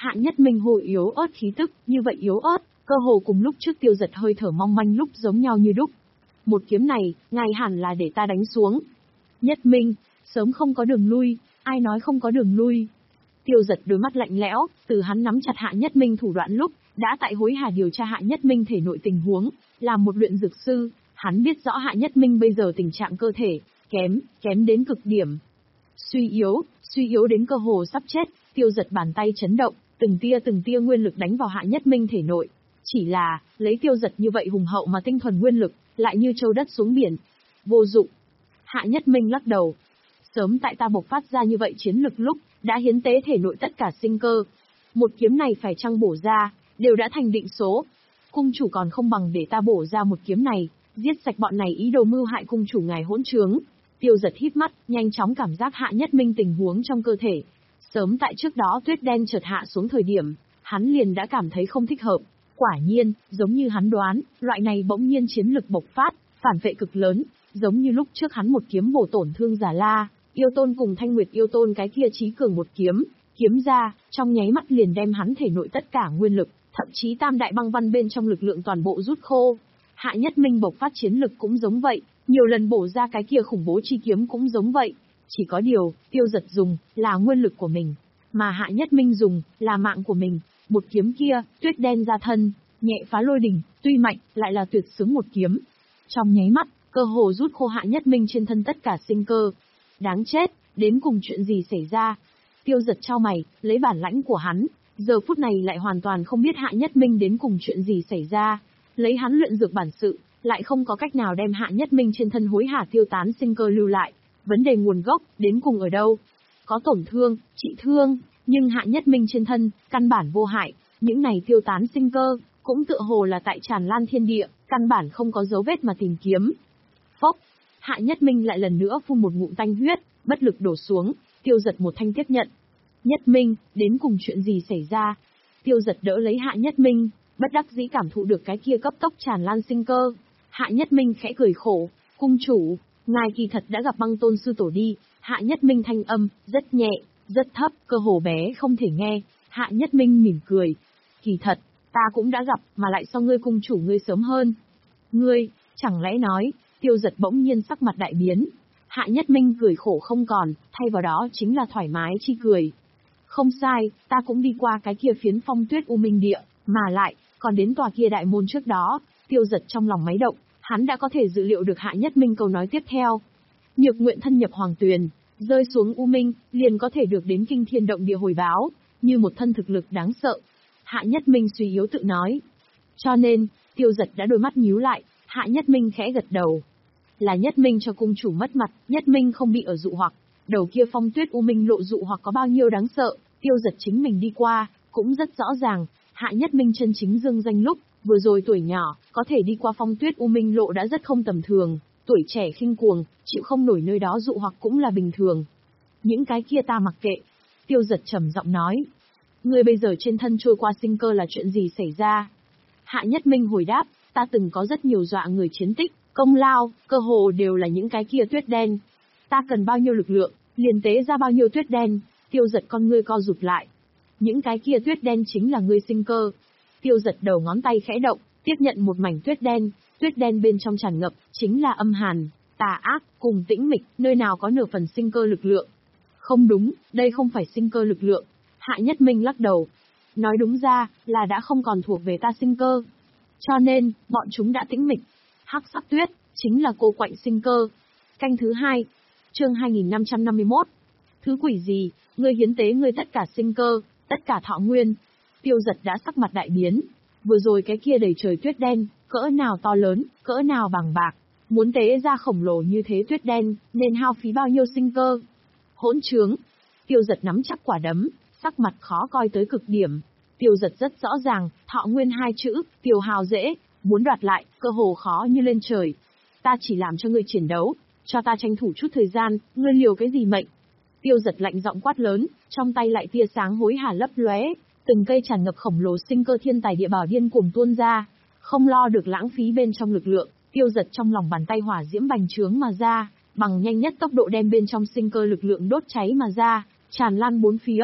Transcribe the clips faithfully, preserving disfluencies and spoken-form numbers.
Hạ Nhất Minh hồi yếu ớt khí tức, như vậy yếu ớt, cơ hồ cùng lúc trước Tiêu Dật hơi thở mong manh lúc giống nhau như đúc. Một kiếm này, ngài hẳn là để ta đánh xuống. Nhất Minh, sớm không có đường lui, ai nói không có đường lui. Tiêu Dật đôi mắt lạnh lẽo, từ hắn nắm chặt Hạ Nhất Minh thủ đoạn lúc, đã tại hối hả điều tra Hạ Nhất Minh thể nội tình huống, làm một luyện dược sư, hắn biết rõ Hạ Nhất Minh bây giờ tình trạng cơ thể, kém, kém đến cực điểm. Suy yếu, suy yếu đến cơ hồ sắp chết, Tiêu Dật bàn tay chấn động, từng tia từng tia nguyên lực đánh vào Hạ Nhất Minh thể nội. Chỉ là, lấy Tiêu Dật như vậy hùng hậu mà tinh thuần nguyên lực, lại như châu đất xuống biển. Vô dụng. Hạ Nhất Minh lắc đầu. Sớm tại ta bộc phát ra như vậy chiến lực lúc, đã hiến tế thể nội tất cả sinh cơ. Một kiếm này phải chăng bổ ra, đều đã thành định số. Cung chủ còn không bằng để ta bổ ra một kiếm này, giết sạch bọn này ý đồ mưu hại cung chủ ngài hỗn trướng. Tiêu Dật híp mắt, nhanh chóng cảm giác Hạ Nhất Minh tình huống trong cơ thể. Sớm tại trước đó tuyết đen chợt hạ xuống thời điểm, hắn liền đã cảm thấy không thích hợp. Quả nhiên, giống như hắn đoán, loại này bỗng nhiên chiến lực bộc phát, phản vệ cực lớn, giống như lúc trước hắn một kiếm bổ tổn thương Già La, yêu tôn cùng Thanh Nguyệt yêu tôn cái kia chí cường một kiếm, kiếm ra, trong nháy mắt liền đem hắn thể nội tất cả nguyên lực, thậm chí tam đại băng văn bên trong lực lượng toàn bộ rút khô. Hạ Nhất Minh bộc phát chiến lực cũng giống vậy, nhiều lần bổ ra cái kia khủng bố chi kiếm cũng giống vậy. Chỉ có điều, Tiêu Dật dùng, là nguyên lực của mình, mà Hạ Nhất Minh dùng, là mạng của mình. Một kiếm kia, tuyết đen ra thân, nhẹ phá lôi đỉnh, tuy mạnh, lại là tuyệt xứng một kiếm. Trong nháy mắt, cơ hồ rút khô Hạ Nhất Minh trên thân tất cả sinh cơ. Đáng chết, đến cùng chuyện gì xảy ra? Tiêu Dật chau mày, lấy bản lãnh của hắn, giờ phút này lại hoàn toàn không biết Hạ Nhất Minh đến cùng chuyện gì xảy ra. Lấy hắn luyện dược bản sự, lại không có cách nào đem Hạ Nhất Minh trên thân hối hả tiêu tán sinh cơ lưu lại. Vấn đề nguồn gốc, đến cùng ở đâu? Có tổn thương, trị thương, nhưng Hạ Nhất Minh trên thân, căn bản vô hại, những này tiêu tán sinh cơ, cũng tựa hồ là tại tràn lan thiên địa, căn bản không có dấu vết mà tìm kiếm. Phốc, Hạ Nhất Minh lại lần nữa phun một ngụm tanh huyết, bất lực đổ xuống, Tiêu Dật một thanh tiếp nhận. Nhất Minh, đến cùng chuyện gì xảy ra? Tiêu Dật đỡ lấy Hạ Nhất Minh, bất đắc dĩ cảm thụ được cái kia cấp tốc tràn lan sinh cơ. Hạ Nhất Minh khẽ cười khổ, cung chủ, ngài kỳ thật đã gặp băng tôn sư tổ đi. Hạ Nhất Minh thanh âm, rất nhẹ, rất thấp, cơ hồ bé không thể nghe. Hạ Nhất Minh mỉm cười. Kỳ thật, ta cũng đã gặp, mà lại so ngươi cung chủ ngươi sớm hơn. Ngươi, chẳng lẽ nói, Tiêu Dật bỗng nhiên sắc mặt đại biến. Hạ Nhất Minh cười khổ không còn, thay vào đó chính là thoải mái chi cười. Không sai, ta cũng đi qua cái kia phiến phong tuyết u minh địa, mà lại, còn đến tòa kia đại môn trước đó. Tiêu Dật trong lòng máy động, hắn đã có thể dự liệu được Hạ Nhất Minh câu nói tiếp theo. Nhược nguyện thân nhập hoàng tuyền, rơi xuống u minh, liền có thể được đến kinh thiên động địa hồi báo, như một thân thực lực đáng sợ. Hạ Nhất Minh suy yếu tự nói. Cho nên, Tiêu Dật đã đôi mắt nhíu lại, Hạ Nhất Minh khẽ gật đầu. Là Nhất Minh cho cung chủ mất mặt, Nhất Minh không bị ở dụ hoặc. Đầu kia phong tuyết u minh lộ dụ hoặc có bao nhiêu đáng sợ, Tiêu Dật chính mình đi qua, cũng rất rõ ràng. Hạ Nhất Minh chân chính dương danh lúc, vừa rồi tuổi nhỏ, có thể đi qua phong tuyết u minh lộ đã rất không tầm thường. Tuổi trẻ khinh cuồng, chịu không nổi nơi đó dụ hoặc cũng là bình thường. Những cái kia ta mặc kệ. Tiêu Dật trầm giọng nói. Ngươi bây giờ trên thân trôi qua sinh cơ là chuyện gì xảy ra? Hạ Nhất Minh hồi đáp, ta từng có rất nhiều dọa người chiến tích, công lao, cơ hồ đều là những cái kia tuyết đen. Ta cần bao nhiêu lực lượng, liền tế ra bao nhiêu tuyết đen. Tiêu Dật con ngươi co rụt lại. Những cái kia tuyết đen chính là ngươi sinh cơ. Tiêu Dật đầu ngón tay khẽ động, tiếp nhận một mảnh tuyết đen. Tuyết đen bên trong tràn ngập, chính là âm hàn, tà ác, cùng tĩnh mịch, nơi nào có nửa phần sinh cơ lực lượng. Không đúng, đây không phải sinh cơ lực lượng. Hạ Nhất Minh lắc đầu. Nói đúng ra, là đã không còn thuộc về ta sinh cơ. Cho nên, bọn chúng đã tĩnh mịch. Hắc sắc tuyết, chính là cô quạnh sinh cơ. Canh thứ hai, chương hai nghìn năm trăm năm mươi mốt. Thứ quỷ gì, ngươi hiến tế ngươi tất cả sinh cơ, tất cả thọ nguyên. Tiêu Dật đã sắc mặt đại biến. Vừa rồi cái kia đầy trời tuyết đen, cỡ nào to lớn, cỡ nào bằng bạc. Muốn tế ra khổng lồ như thế tuyết đen, nên hao phí bao nhiêu sinh cơ. Hỗn trướng. Tiêu Dật nắm chắc quả đấm, sắc mặt khó coi tới cực điểm. Tiêu Dật rất rõ ràng, thọ nguyên hai chữ, tiêu hao dễ, muốn đoạt lại, cơ hồ khó như lên trời. Ta chỉ làm cho ngươi chiến đấu, cho ta tranh thủ chút thời gian, ngươi liều cái gì mệnh? Tiêu Dật lạnh giọng quát lớn, trong tay lại tia sáng hối hả lấp lóe, từng cây tràn ngập khổng lồ sinh cơ thiên tài địa bảo điên cuồng tuôn ra, không lo được lãng phí bên trong lực lượng. Tiêu Dật trong lòng bàn tay hỏa diễm bành trướng mà ra, bằng nhanh nhất tốc độ đem bên trong sinh cơ lực lượng đốt cháy mà ra, tràn lan bốn phía.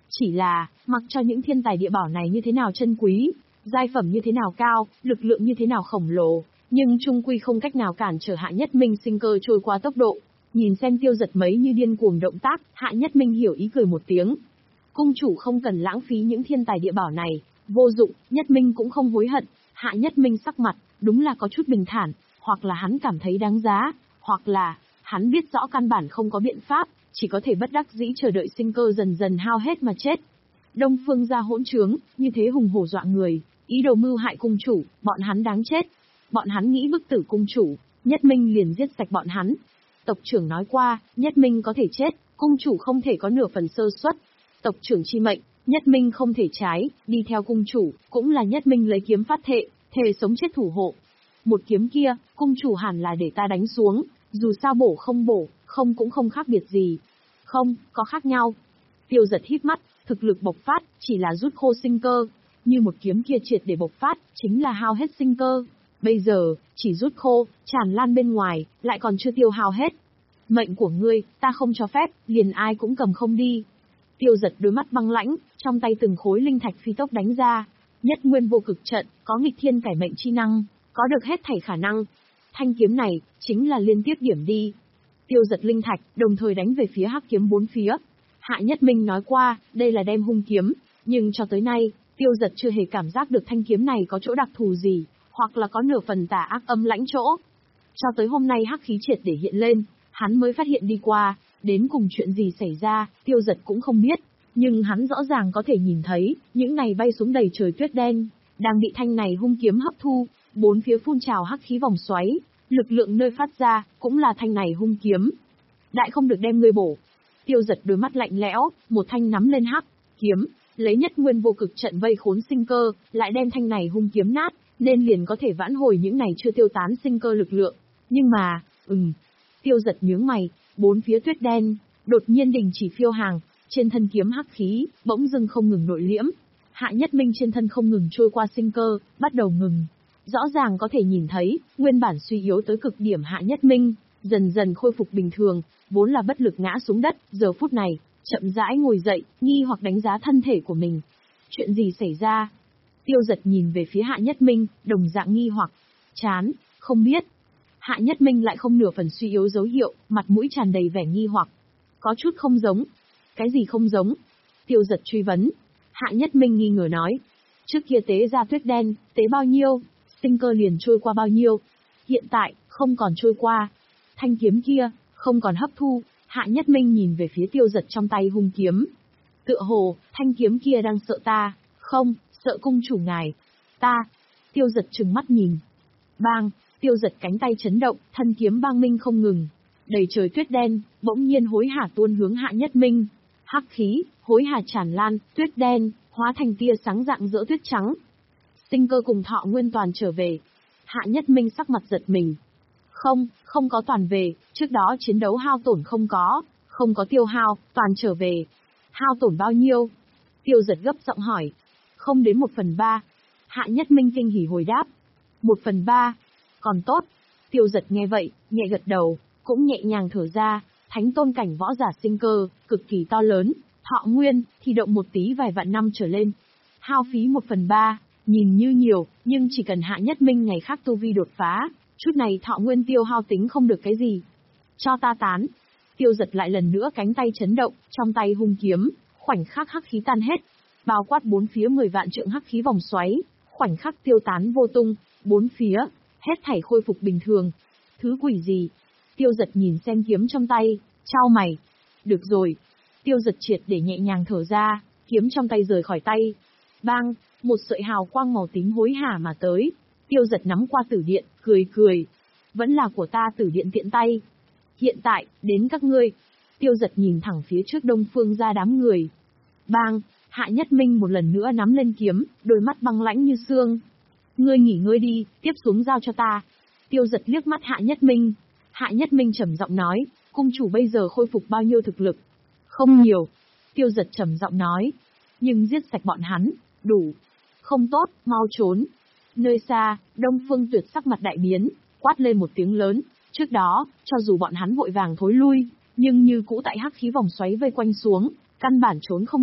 Chỉ là, mặc cho những thiên tài địa bảo này như thế nào chân quý, giai phẩm như thế nào cao, lực lượng như thế nào khổng lồ, nhưng chung quy không cách nào cản trở Hạ Nhất Minh sinh cơ trôi qua tốc độ. Nhìn xem Tiêu Giật mấy như điên cuồng động tác, Hạ Nhất Minh hiểu ý cười một tiếng. Cung chủ không cần lãng phí những thiên tài địa bảo này, vô dụng, Nhất Minh cũng không hối hận. Hạ Nhất Minh sắc mặt, đúng là có chút bình thản, hoặc là hắn cảm thấy đáng giá, hoặc là, hắn biết rõ căn bản không có biện pháp, chỉ có thể bất đắc dĩ chờ đợi sinh cơ dần dần hao hết mà chết. Đông Phương gia hỗn trướng, như thế hùng hổ dọa người, ý đồ mưu hại cung chủ, bọn hắn đáng chết. Bọn hắn nghĩ bức tử cung chủ, Nhất Minh liền giết sạch bọn hắn. Tộc trưởng nói qua, Nhất Minh có thể chết, cung chủ không thể có nửa phần sơ suất. Tộc trưởng chi mệnh, Nhất Minh không thể trái, đi theo cung chủ, cũng là Nhất Minh lấy kiếm phát thệ, thề sống chết thủ hộ. Một kiếm kia, cung chủ hẳn là để ta đánh xuống, dù sao bổ không bổ, không cũng không khác biệt gì. Không, có khác nhau. Tiêu Giật híp mắt, thực lực bộc phát, chỉ là rút khô sinh cơ. Như một kiếm kia triệt để bộc phát, chính là hao hết sinh cơ. Bây giờ, chỉ rút khô, tràn lan bên ngoài, lại còn chưa tiêu hao hết. Mệnh của ngươi, ta không cho phép, liền ai cũng cầm không đi. Tiêu Giật đôi mắt băng lãnh, trong tay từng khối linh thạch phi tốc đánh ra. Nhất nguyên vô cực trận, có nghịch thiên cải mệnh chi năng, có được hết thảy khả năng. Thanh kiếm này, chính là liên tiếp điểm đi. Tiêu Giật linh thạch, đồng thời đánh về phía hắc kiếm bốn phía. Hạ Nhất Minh nói qua, đây là đem hung kiếm, nhưng cho tới nay, Tiêu Giật chưa hề cảm giác được thanh kiếm này có chỗ đặc thù gì, hoặc là có nửa phần tà ác âm lãnh chỗ. Cho tới hôm nay hắc khí triệt để hiện lên, hắn mới phát hiện đi qua, đến cùng chuyện gì xảy ra, Tiêu Giật cũng không biết, nhưng hắn rõ ràng có thể nhìn thấy, những này bay xuống đầy trời tuyết đen, đang bị thanh này hung kiếm hấp thu, bốn phía phun trào hắc khí vòng xoáy, lực lượng nơi phát ra, cũng là thanh này hung kiếm. Đại không được đem ngươi bổ. Tiêu Giật đôi mắt lạnh lẽo, một thanh nắm lên hắc kiếm, lấy nhất nguyên vô cực trận vây khốn sinh cơ, lại đem thanh này hung kiếm nát, nên liền có thể vãn hồi những này chưa tiêu tán sinh cơ lực lượng. Nhưng mà, ừm, Tiêu Giật nhướng mày, bốn phía tuyết đen, đột nhiên đình chỉ phiêu hàng, trên thân kiếm hắc khí, bỗng dưng không ngừng nội liễm. Hạ Nhất Minh trên thân không ngừng trôi qua sinh cơ, bắt đầu ngừng. Rõ ràng có thể nhìn thấy, nguyên bản suy yếu tới cực điểm Hạ Nhất Minh, dần dần khôi phục bình thường, vốn là bất lực ngã xuống đất, giờ phút này, chậm rãi ngồi dậy, nghi hoặc đánh giá thân thể của mình. Chuyện gì xảy ra? Tiêu Giật nhìn về phía Hạ Nhất Minh, đồng dạng nghi hoặc. Chán, không biết. Hạ Nhất Minh lại không nửa phần suy yếu dấu hiệu, mặt mũi tràn đầy vẻ nghi hoặc. Có chút không giống. Cái gì không giống? Tiêu Giật truy vấn. Hạ Nhất Minh nghi ngờ nói. Trước kia tế ra tuyết đen, tế bao nhiêu, sinh cơ liền trôi qua bao nhiêu. Hiện tại, không còn trôi qua. Thanh kiếm kia, không còn hấp thu. Hạ Nhất Minh nhìn về phía Tiêu Giật trong tay hung kiếm. Tựa hồ, thanh kiếm kia đang sợ ta. Không, sợ cung chủ ngài. Ta. Tiêu Giật trừng mắt nhìn. Bang, Tiêu Giật cánh tay chấn động, thân kiếm bang minh không ngừng. Đầy trời tuyết đen, bỗng nhiên hối hả tuôn hướng Hạ Nhất Minh. Hắc khí, hối hả tràn lan, tuyết đen, hóa thành tia sáng dạng giữa tuyết trắng. Sinh cơ cùng thọ nguyên toàn trở về. Hạ Nhất Minh sắc mặt giật mình. Không, không có toàn về, trước đó chiến đấu hao tổn không có, không có tiêu hao, toàn trở về. Hao tổn bao nhiêu? Tiêu Giật gấp giọng hỏi. Không đến một phần ba. Hạ Nhất Minh kinh hỉ hồi đáp. Một phần ba. Còn tốt. Tiêu Giật nghe vậy, nhẹ gật đầu, cũng nhẹ nhàng thở ra, thánh tôn cảnh võ giả sinh cơ, cực kỳ to lớn, thọ nguyên, thì động một tí vài vạn năm trở lên. Hao phí một phần ba, nhìn như nhiều, nhưng chỉ cần Hạ Nhất Minh ngày khác tu vi đột phá, chút này thọ nguyên tiêu hao tính không được cái gì. Cho ta tán. Tiêu Giật lại lần nữa cánh tay chấn động, trong tay hung kiếm, khoảnh khắc hắc khí tan hết, bao quát bốn phía mười vạn trượng hắc khí vòng xoáy, khoảnh khắc tiêu tán vô tung, bốn phía, hết thảy khôi phục bình thường. Thứ quỷ gì? Tiêu Giật nhìn xem kiếm trong tay, chau mày. Được rồi. Tiêu Giật triệt để nhẹ nhàng thở ra, kiếm trong tay rời khỏi tay. Bang, một sợi hào quang màu tím hối hả mà tới. Tiêu Giật nắm qua tử điện, cười cười. Vẫn là của ta tử điện tiện tay. Hiện tại, đến các ngươi. Tiêu Giật nhìn thẳng phía trước Đông Phương ra đám người. Bang, Hạ Nhất Minh một lần nữa nắm lên kiếm, đôi mắt băng lãnh như xương. Ngươi nghỉ ngơi đi, tiếp xuống giao cho ta. Tiêu Giật liếc mắt Hạ Nhất Minh. Hạ Nhất Minh trầm giọng nói, cung chủ bây giờ khôi phục bao nhiêu thực lực? Không nhiều. Tiêu Giật trầm giọng nói. Nhưng giết sạch bọn hắn, đủ. Không tốt, mau trốn. Nơi xa, Đông Phương Tuyệt sắc mặt đại biến, quát lên một tiếng lớn. Trước đó, cho dù bọn hắn vội vàng thối lui, nhưng như cũ tại hắc khí vòng xoáy vây quanh xuống, căn bản trốn không được,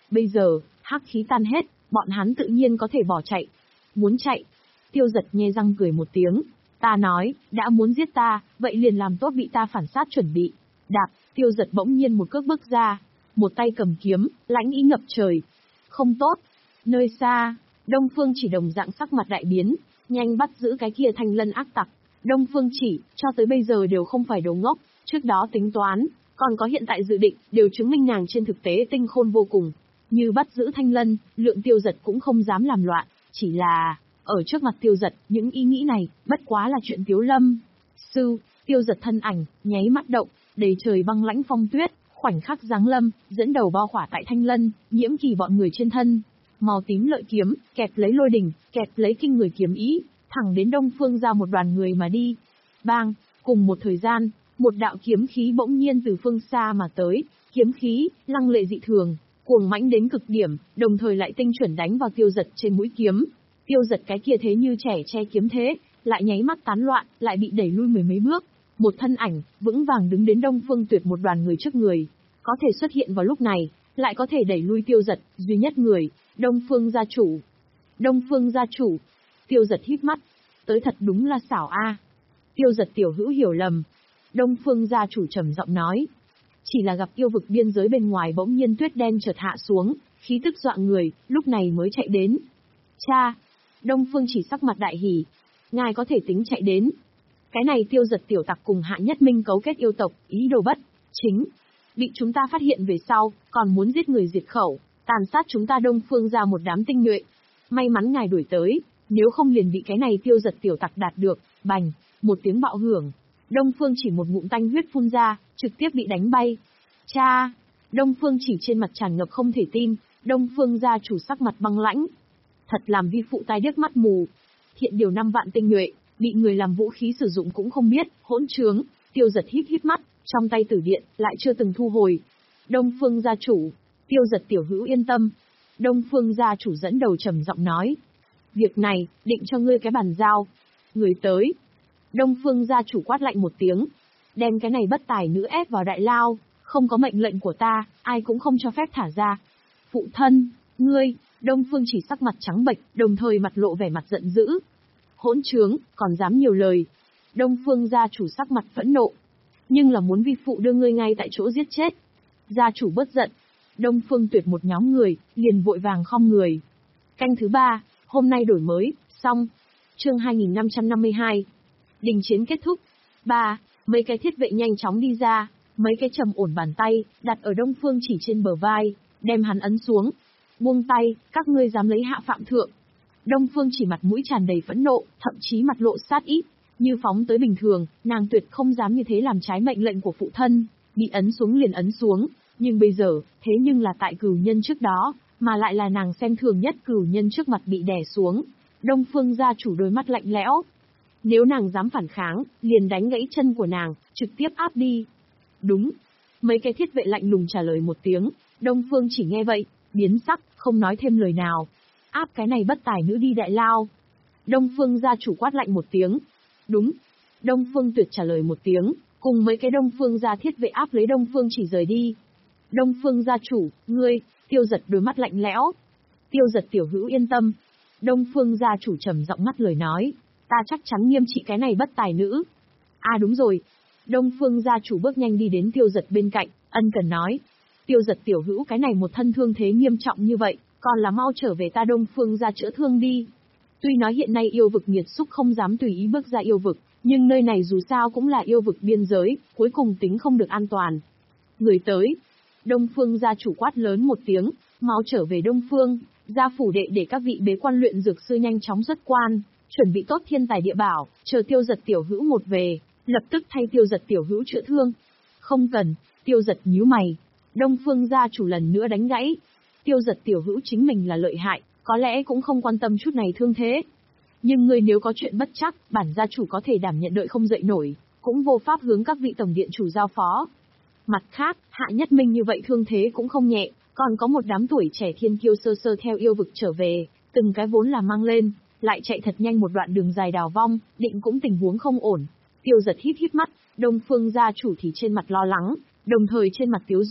Bây giờ, hắc khí tan hết, bọn hắn tự nhiên có thể bỏ chạy. Muốn chạy? Tiêu Giật nhe răng cười một tiếng. Ta nói, đã muốn giết ta, vậy liền làm tốt bị ta phản sát chuẩn bị. Đạp, Tiêu Giật bỗng nhiên một cước bước ra, một tay cầm kiếm, lãnh ý ngập trời. Không tốt. Nơi xa, Đông Phương Chỉ đồng dạng sắc mặt đại biến, nhanh bắt giữ cái kia Thanh Lân ác tặc. Đông Phương Chỉ, cho tới bây giờ đều không phải đồ ngốc, trước đó tính toán, còn có hiện tại dự định, đều chứng minh nàng trên thực tế tinh khôn vô cùng. Như bắt giữ Thanh Lân, Lượng Tiêu Giật cũng không dám làm loạn, chỉ là, ở trước mặt Tiêu Giật, những ý nghĩ này, bất quá là chuyện tiếu lâm. Sư, Tiêu Giật thân ảnh, nháy mắt động, đầy trời băng lãnh phong tuyết, khoảnh khắc giáng lâm, dẫn đầu bao khỏa tại Thanh Lân, Nhiễm Kỳ bọn người trên thân. Màu tím lợi kiếm, kẹp lấy lôi đỉnh, kẹp lấy kinh người kiếm ý, thẳng đến Đông Phương ra một đoàn người mà đi. Bang, cùng một thời gian, một đạo kiếm khí bỗng nhiên từ phương xa mà tới, kiếm khí, lăng lệ dị thường, cuồng mãnh đến cực điểm, đồng thời lại tinh chuẩn đánh vào Tiêu Giật trên mũi kiếm. Tiêu Giật cái kia thế như trẻ che kiếm thế, lại nháy mắt tán loạn, lại bị đẩy lui mười mấy bước. Một thân ảnh, vững vàng đứng đến Đông Phương Tuyệt một đoàn người trước người. Có thể xuất hiện vào lúc này, lại có thể đẩy lui Tiêu Giật, duy nhất người, Đông Phương gia chủ. Đông Phương gia chủ. Tiêu Giật hít mắt. Tới thật đúng là xảo a. Tiêu Giật tiểu hữu hiểu lầm. Đông Phương gia chủ trầm giọng nói. Chỉ là gặp yêu vực biên giới bên ngoài bỗng nhiên tuyết đen chợt hạ xuống, khí tức dọa người, lúc này mới chạy đến. Cha! Đông Phương Chỉ sắc mặt đại hỉ. Ngài có thể tính chạy đến. Cái này Tiêu Giật tiểu tặc cùng Hạ Nhất Minh cấu kết yêu tộc, ý đồ bất chính. Bị chúng ta phát hiện về sau, còn muốn giết người diệt khẩu, tàn sát chúng ta Đông Phương ra một đám tinh nhuệ. May mắn ngài đuổi tới, nếu không liền bị cái này Tiêu Giật tiểu tặc đạt được. Bành, một tiếng bạo hưởng. Đông Phương Chỉ một ngụm tanh huyết phun ra, trực tiếp bị đánh bay. Cha! Đông Phương Chỉ trên mặt tràn ngập không thể tin, Đông Phương gia chủ sắc mặt băng lãnh. Thật làm vi phụ tai điếc mắt mù. Hiện điều năm vạn tinh nhuệ, bị người làm vũ khí sử dụng cũng không biết, hỗn trướng. Tiêu Giật híp híp mắt, trong tay tử điện, lại chưa từng thu hồi. Đông Phương gia chủ, Tiêu Giật tiểu hữu yên tâm. Đông Phương gia chủ dẫn đầu trầm giọng nói. Việc này, định cho ngươi cái bàn giao. Người tới. Đông Phương gia chủ quát lạnh một tiếng. Đem cái này bất tài nữ ép vào đại lao, không có mệnh lệnh của ta, ai cũng không cho phép thả ra. Phụ thân, ngươi, Đông Phương Chỉ sắc mặt trắng bệch, đồng thời mặt lộ vẻ mặt giận dữ. Hỗn trướng, còn dám nhiều lời. Đông Phương gia chủ sắc mặt phẫn nộ. Nhưng là muốn vi phụ đưa ngươi ngay tại chỗ giết chết. Gia chủ bớt giận. Đông Phương Tuyệt một nhóm người, liền vội vàng khom người. Canh thứ ba, hôm nay đổi mới, xong. Chương hai nghìn năm trăm năm mươi hai. Đình chiến kết thúc. ba. Mấy cái thiết vệ nhanh chóng đi ra, mấy cái trầm ổn bàn tay, đặt ở Đông Phương Chỉ trên bờ vai, đem hắn ấn xuống. Buông tay, các ngươi dám lấy hạ phạm thượng. Đông Phương Chỉ mặt mũi tràn đầy phẫn nộ, thậm chí mặt lộ sát ý. Như phóng tới bình thường, nàng tuyệt không dám như thế làm trái mệnh lệnh của phụ thân, bị ấn xuống liền ấn xuống. Nhưng bây giờ, thế nhưng là tại cửu nhân trước đó, mà lại là nàng xem thường nhất cửu nhân trước mặt bị đè xuống. Đông Phương gia chủ đôi mắt lạnh lẽo. Nếu nàng dám phản kháng, liền đánh gãy chân của nàng, trực tiếp áp đi. Đúng. Mấy cái thiết vệ lạnh lùng trả lời một tiếng, Đông Phương Chỉ nghe vậy, biến sắc, không nói thêm lời nào. Áp cái này bất tài nữ đi đại lao. Đông Phương gia chủ quát lạnh một tiếng. Đúng. Đông Phương Tuyệt trả lời một tiếng, cùng mấy cái Đông Phương gia thiết vệ áp lấy Đông Phương Chỉ rời đi. Đông Phương gia chủ, ngươi, Tiêu Giật đôi mắt lạnh lẽo. Tiêu Giật tiểu hữu yên tâm. Đông Phương gia chủ trầm giọng ngắt lời nói, ta chắc chắn nghiêm trị cái này bất tài nữ. À đúng rồi. Đông Phương gia chủ bước nhanh đi đến Tiêu Giật bên cạnh, ân cần nói. Tiêu Giật tiểu hữu cái này một thân thương thế nghiêm trọng như vậy, còn là mau trở về ta Đông Phương gia chữa thương đi. Tuy nói hiện nay yêu vực nghiệt xúc không dám tùy ý bước ra yêu vực, nhưng nơi này dù sao cũng là yêu vực biên giới, cuối cùng tính không được an toàn. Người tới. Đông Phương gia chủ quát lớn một tiếng, mau trở về Đông Phương, gia phủ đệ để các vị bế quan luyện dược sư nhanh chóng xuất quan, chuẩn bị tốt thiên tài địa bảo, chờ Tiêu Giật tiểu hữu một về, lập tức thay Tiêu Giật tiểu hữu chữa thương. Không cần. Tiêu Giật nhíu mày. Đông Phương gia chủ lần nữa đánh gãy. Tiêu Giật tiểu hữu chính mình là lợi hại, có lẽ cũng không quan tâm chút này thương thế. Nhưng người nếu có chuyện bất chắc, bản gia chủ có thể đảm nhận đợi không dậy nổi, cũng vô pháp hướng các vị tổng điện chủ giao phó. Mặt khác, Hạ Nhất Minh như vậy thương thế cũng không nhẹ, còn có một đám tuổi trẻ thiên kiêu sơ sơ theo yêu vực trở về, từng cái vốn là mang lên, lại chạy thật nhanh một đoạn đường dài đào vong, định cũng tình huống không ổn. Tiêu Giật híp híp mắt, Đông Phương gia chủ thì trên mặt lo lắng, đồng thời trên mặt tiếu dung.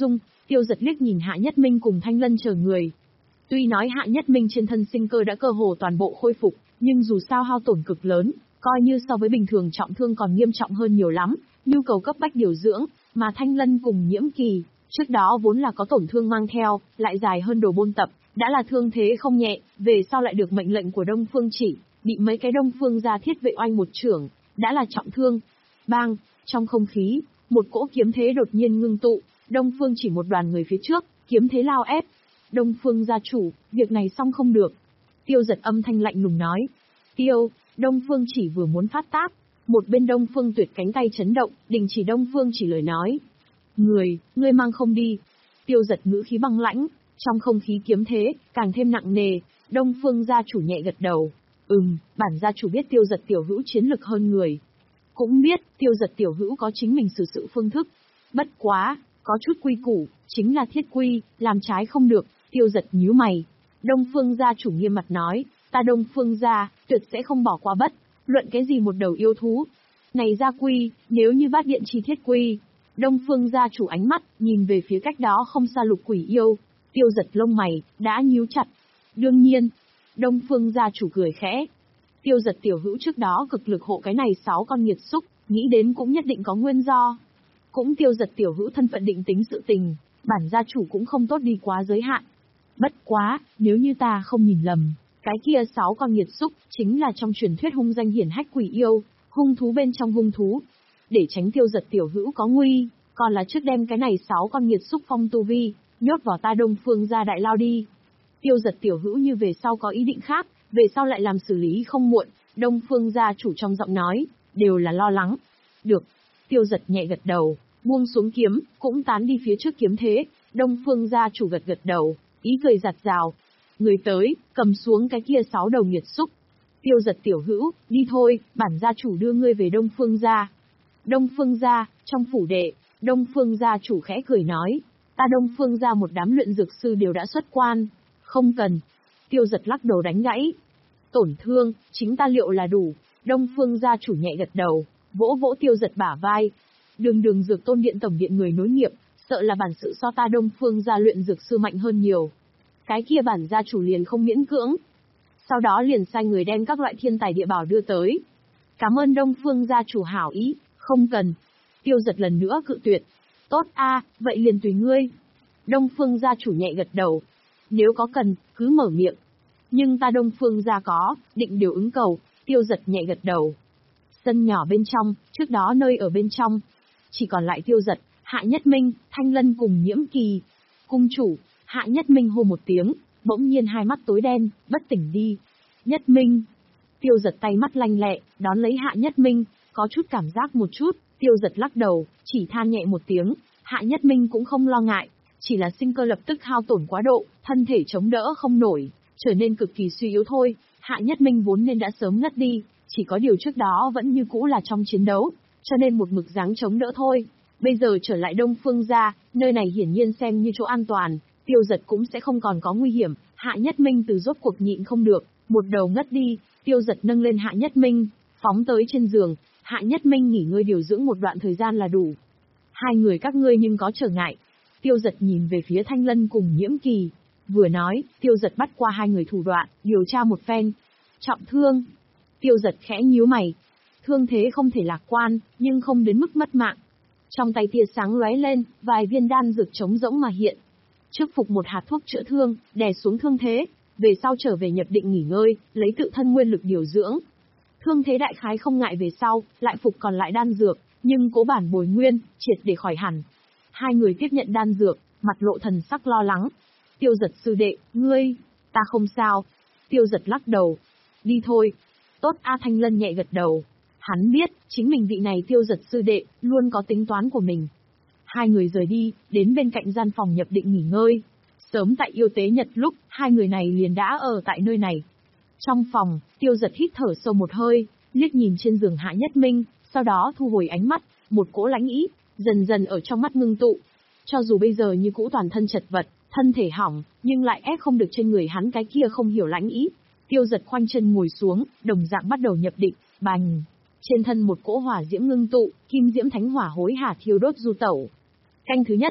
Tiêu Giật liếc nhìn Hạ Nhất Minh cùng Thanh Lân chờ người. Tuy nói Hạ Nhất Minh trên thân sinh cơ đã cơ hồ toàn bộ khôi phục, nhưng dù sao hao tổn cực lớn, coi như so với bình thường trọng thương còn nghiêm trọng hơn nhiều lắm, nhu cầu cấp bách điều dưỡng, mà Thanh Lân cùng Nhiễm Kỳ, trước đó vốn là có tổn thương mang theo, lại dài hơn đồ môn tập, đã là thương thế không nhẹ, về sau lại được mệnh lệnh của Đông Phương Chỉ, bị mấy cái Đông Phương gia thiết vệ oanh một chưởng, đã là trọng thương. Bang, trong không khí, một cỗ kiếm thế đột nhiên ngưng tụ, Đông Phương Chỉ một đoàn người phía trước, kiếm thế lao ép. Đông Phương gia chủ, việc này xong không được. Tiêu Giật âm thanh lạnh lùng nói. Tiêu, Đông Phương Chỉ vừa muốn phát tác, một bên Đông Phương Tuyệt cánh tay chấn động, đình chỉ Đông Phương Chỉ lời nói. Người, ngươi mang không đi. Tiêu Giật ngữ khí băng lãnh, trong không khí kiếm thế, càng thêm nặng nề. Đông Phương gia chủ nhẹ gật đầu. Ừm, bản gia chủ biết Tiêu Giật tiểu hữu chiến lực hơn người. Cũng biết, Tiêu Giật tiểu hữu có chính mình xử sự phương thức. Bất quá, có chút quy củ, chính là thiết quy, làm trái không được. Tiêu Giật nhíu mày. Đông Phương gia chủ nghiêm mặt nói, ta Đông Phương gia, tuyệt sẽ không bỏ qua bất luận cái gì một đầu yêu thú. Này gia quy, nếu như bát điện chi thiết quy. Đông Phương gia chủ ánh mắt, nhìn về phía cách đó không xa Lục Quỷ yêu. Tiêu Giật lông mày, đã nhíu chặt. Đương nhiên, Đông Phương gia chủ cười khẽ. Tiêu Giật tiểu hữu trước đó cực lực hộ cái này sáu con nghiệt xúc, nghĩ đến cũng nhất định có nguyên do. Cũng Tiêu Giật tiểu hữu thân phận định tính sự tình, bản gia chủ cũng không tốt đi quá giới hạn. Bất quá, nếu như ta không nhìn lầm, cái kia sáu con nghiệt xúc chính là trong truyền thuyết hung danh hiển hách quỷ yêu, hung thú bên trong hung thú. Để tránh Tiêu Giật tiểu hữu có nguy, còn là trước đem cái này sáu con nghiệt xúc phong tu vi, nhốt vào ta Đông Phương gia đại lao đi. Tiêu Giật tiểu hữu như về sau có ý định khác, về sau lại làm xử lý không muộn. Đông Phương gia chủ trong giọng nói, đều là lo lắng. Được. Tiêu Giật nhẹ gật đầu, buông xuống kiếm, cũng tán đi phía trước kiếm thế. Đông Phương gia chủ gật gật đầu, ý cười giặt rào. Người tới, cầm xuống cái kia sáu đầu nghiệt xúc. Tiêu Giật tiểu hữu, đi thôi, bản gia chủ đưa ngươi về Đông Phương gia. Đông Phương gia, trong phủ đệ, Đông Phương gia chủ khẽ cười nói, ta Đông Phương gia một đám luyện dược sư đều đã xuất quan, không cần. Tiêu Giật lắc đầu đánh gãy. Tổn thương, chính ta liệu là đủ. Đông Phương gia chủ nhẹ gật đầu, vỗ vỗ Tiêu Giật bả vai. Đường đường dược tôn điện tổng điện người nối nghiệp, sợ là bản sự so ta Đông Phương gia luyện dược sư mạnh hơn nhiều. Cái kia bản gia chủ liền không miễn cưỡng. Sau đó liền sai người đem các loại thiên tài địa bảo đưa tới. Cảm ơn Đông Phương gia chủ hảo ý, không cần. Tiêu Giật lần nữa cự tuyệt. Tốt a, vậy liền tùy ngươi. Đông Phương gia chủ nhẹ gật đầu. Nếu có cần, cứ mở miệng. Nhưng ta Đông Phương gia có, định điều ứng cầu. Tiêu Giật nhẹ gật đầu. Sân nhỏ bên trong, trước đó nơi ở bên trong. Chỉ còn lại Tiêu Giật, Hạ Nhất Minh, Thanh Lân cùng Nhiễm Kỳ. Cung chủ, Hạ Nhất Minh hô một tiếng, bỗng nhiên hai mắt tối đen, bất tỉnh đi. Nhất Minh. Tiêu Giật tay mắt lanh lẹ, đón lấy Hạ Nhất Minh, có chút cảm giác một chút. Tiêu Giật lắc đầu, chỉ than nhẹ một tiếng. Hạ Nhất Minh cũng không lo ngại, chỉ là sinh cơ lập tức hao tổn quá độ, thân thể chống đỡ không nổi, trở nên cực kỳ suy yếu thôi. Hạ Nhất Minh vốn nên đã sớm ngất đi, chỉ có điều trước đó vẫn như cũ là trong chiến đấu, cho nên một mực dáng chống đỡ thôi. Bây giờ trở lại Đông Phương gia, nơi này hiển nhiên xem như chỗ an toàn, Tiêu Giật cũng sẽ không còn có nguy hiểm. Hạ Nhất Minh từ rốt cuộc nhịn không được, một đầu ngất đi. Tiêu Giật nâng lên Hạ Nhất Minh, phóng tới trên giường. Hạ Nhất Minh nghỉ ngơi điều dưỡng một đoạn thời gian là đủ. Hai người các ngươi nhưng có trở ngại. Tiêu Giật nhìn về phía Thanh Lân cùng Nhiễm Kỳ, vừa nói. Tiêu Giật bắt qua hai người thủ đoạn, điều tra một phen. Trọng thương. Tiêu Giật khẽ nhíu mày. Thương thế không thể lạc quan, nhưng không đến mức mất mạng. Trong tay tia sáng lóe lên, vài viên đan dược trống rỗng mà hiện. Trước phục một hạt thuốc chữa thương, đè xuống thương thế, về sau trở về nhập định nghỉ ngơi, lấy tự thân nguyên lực điều dưỡng. Thương thế đại khái không ngại về sau, lại phục còn lại đan dược, nhưng cố bản bồi nguyên, triệt để khỏi hẳn. Hai người tiếp nhận đan dược, mặt lộ thần sắc lo lắng. Tiêu Giật sư đệ, ngươi, ta không sao. Tiêu Giật lắc đầu. Đi thôi. Tốt. A Thanh Lân nhẹ gật đầu. Hắn biết, chính mình vị này Tiêu Giật sư đệ, luôn có tính toán của mình. Hai người rời đi, đến bên cạnh gian phòng nhập định nghỉ ngơi. Sớm tại yêu tế nhật lúc, hai người này liền đã ở tại nơi này. Trong phòng, Tiêu Giật hít thở sâu một hơi, liếc nhìn trên giường Hạ Nhất Minh, sau đó thu hồi ánh mắt, một cỗ lãnh ý, dần dần ở trong mắt ngưng tụ. Cho dù bây giờ như cũ toàn thân chật vật, thân thể hỏng, nhưng lại ép không được trên người hắn cái kia không hiểu lãnh ý. Tiêu Giật khoanh chân ngồi xuống, đồng dạng bắt đầu nhập định, bành. Trên thân một cỗ hỏa diễm ngưng tụ, kim diễm thánh hỏa hối hả thiêu đốt du tẩu. Canh thứ nhất.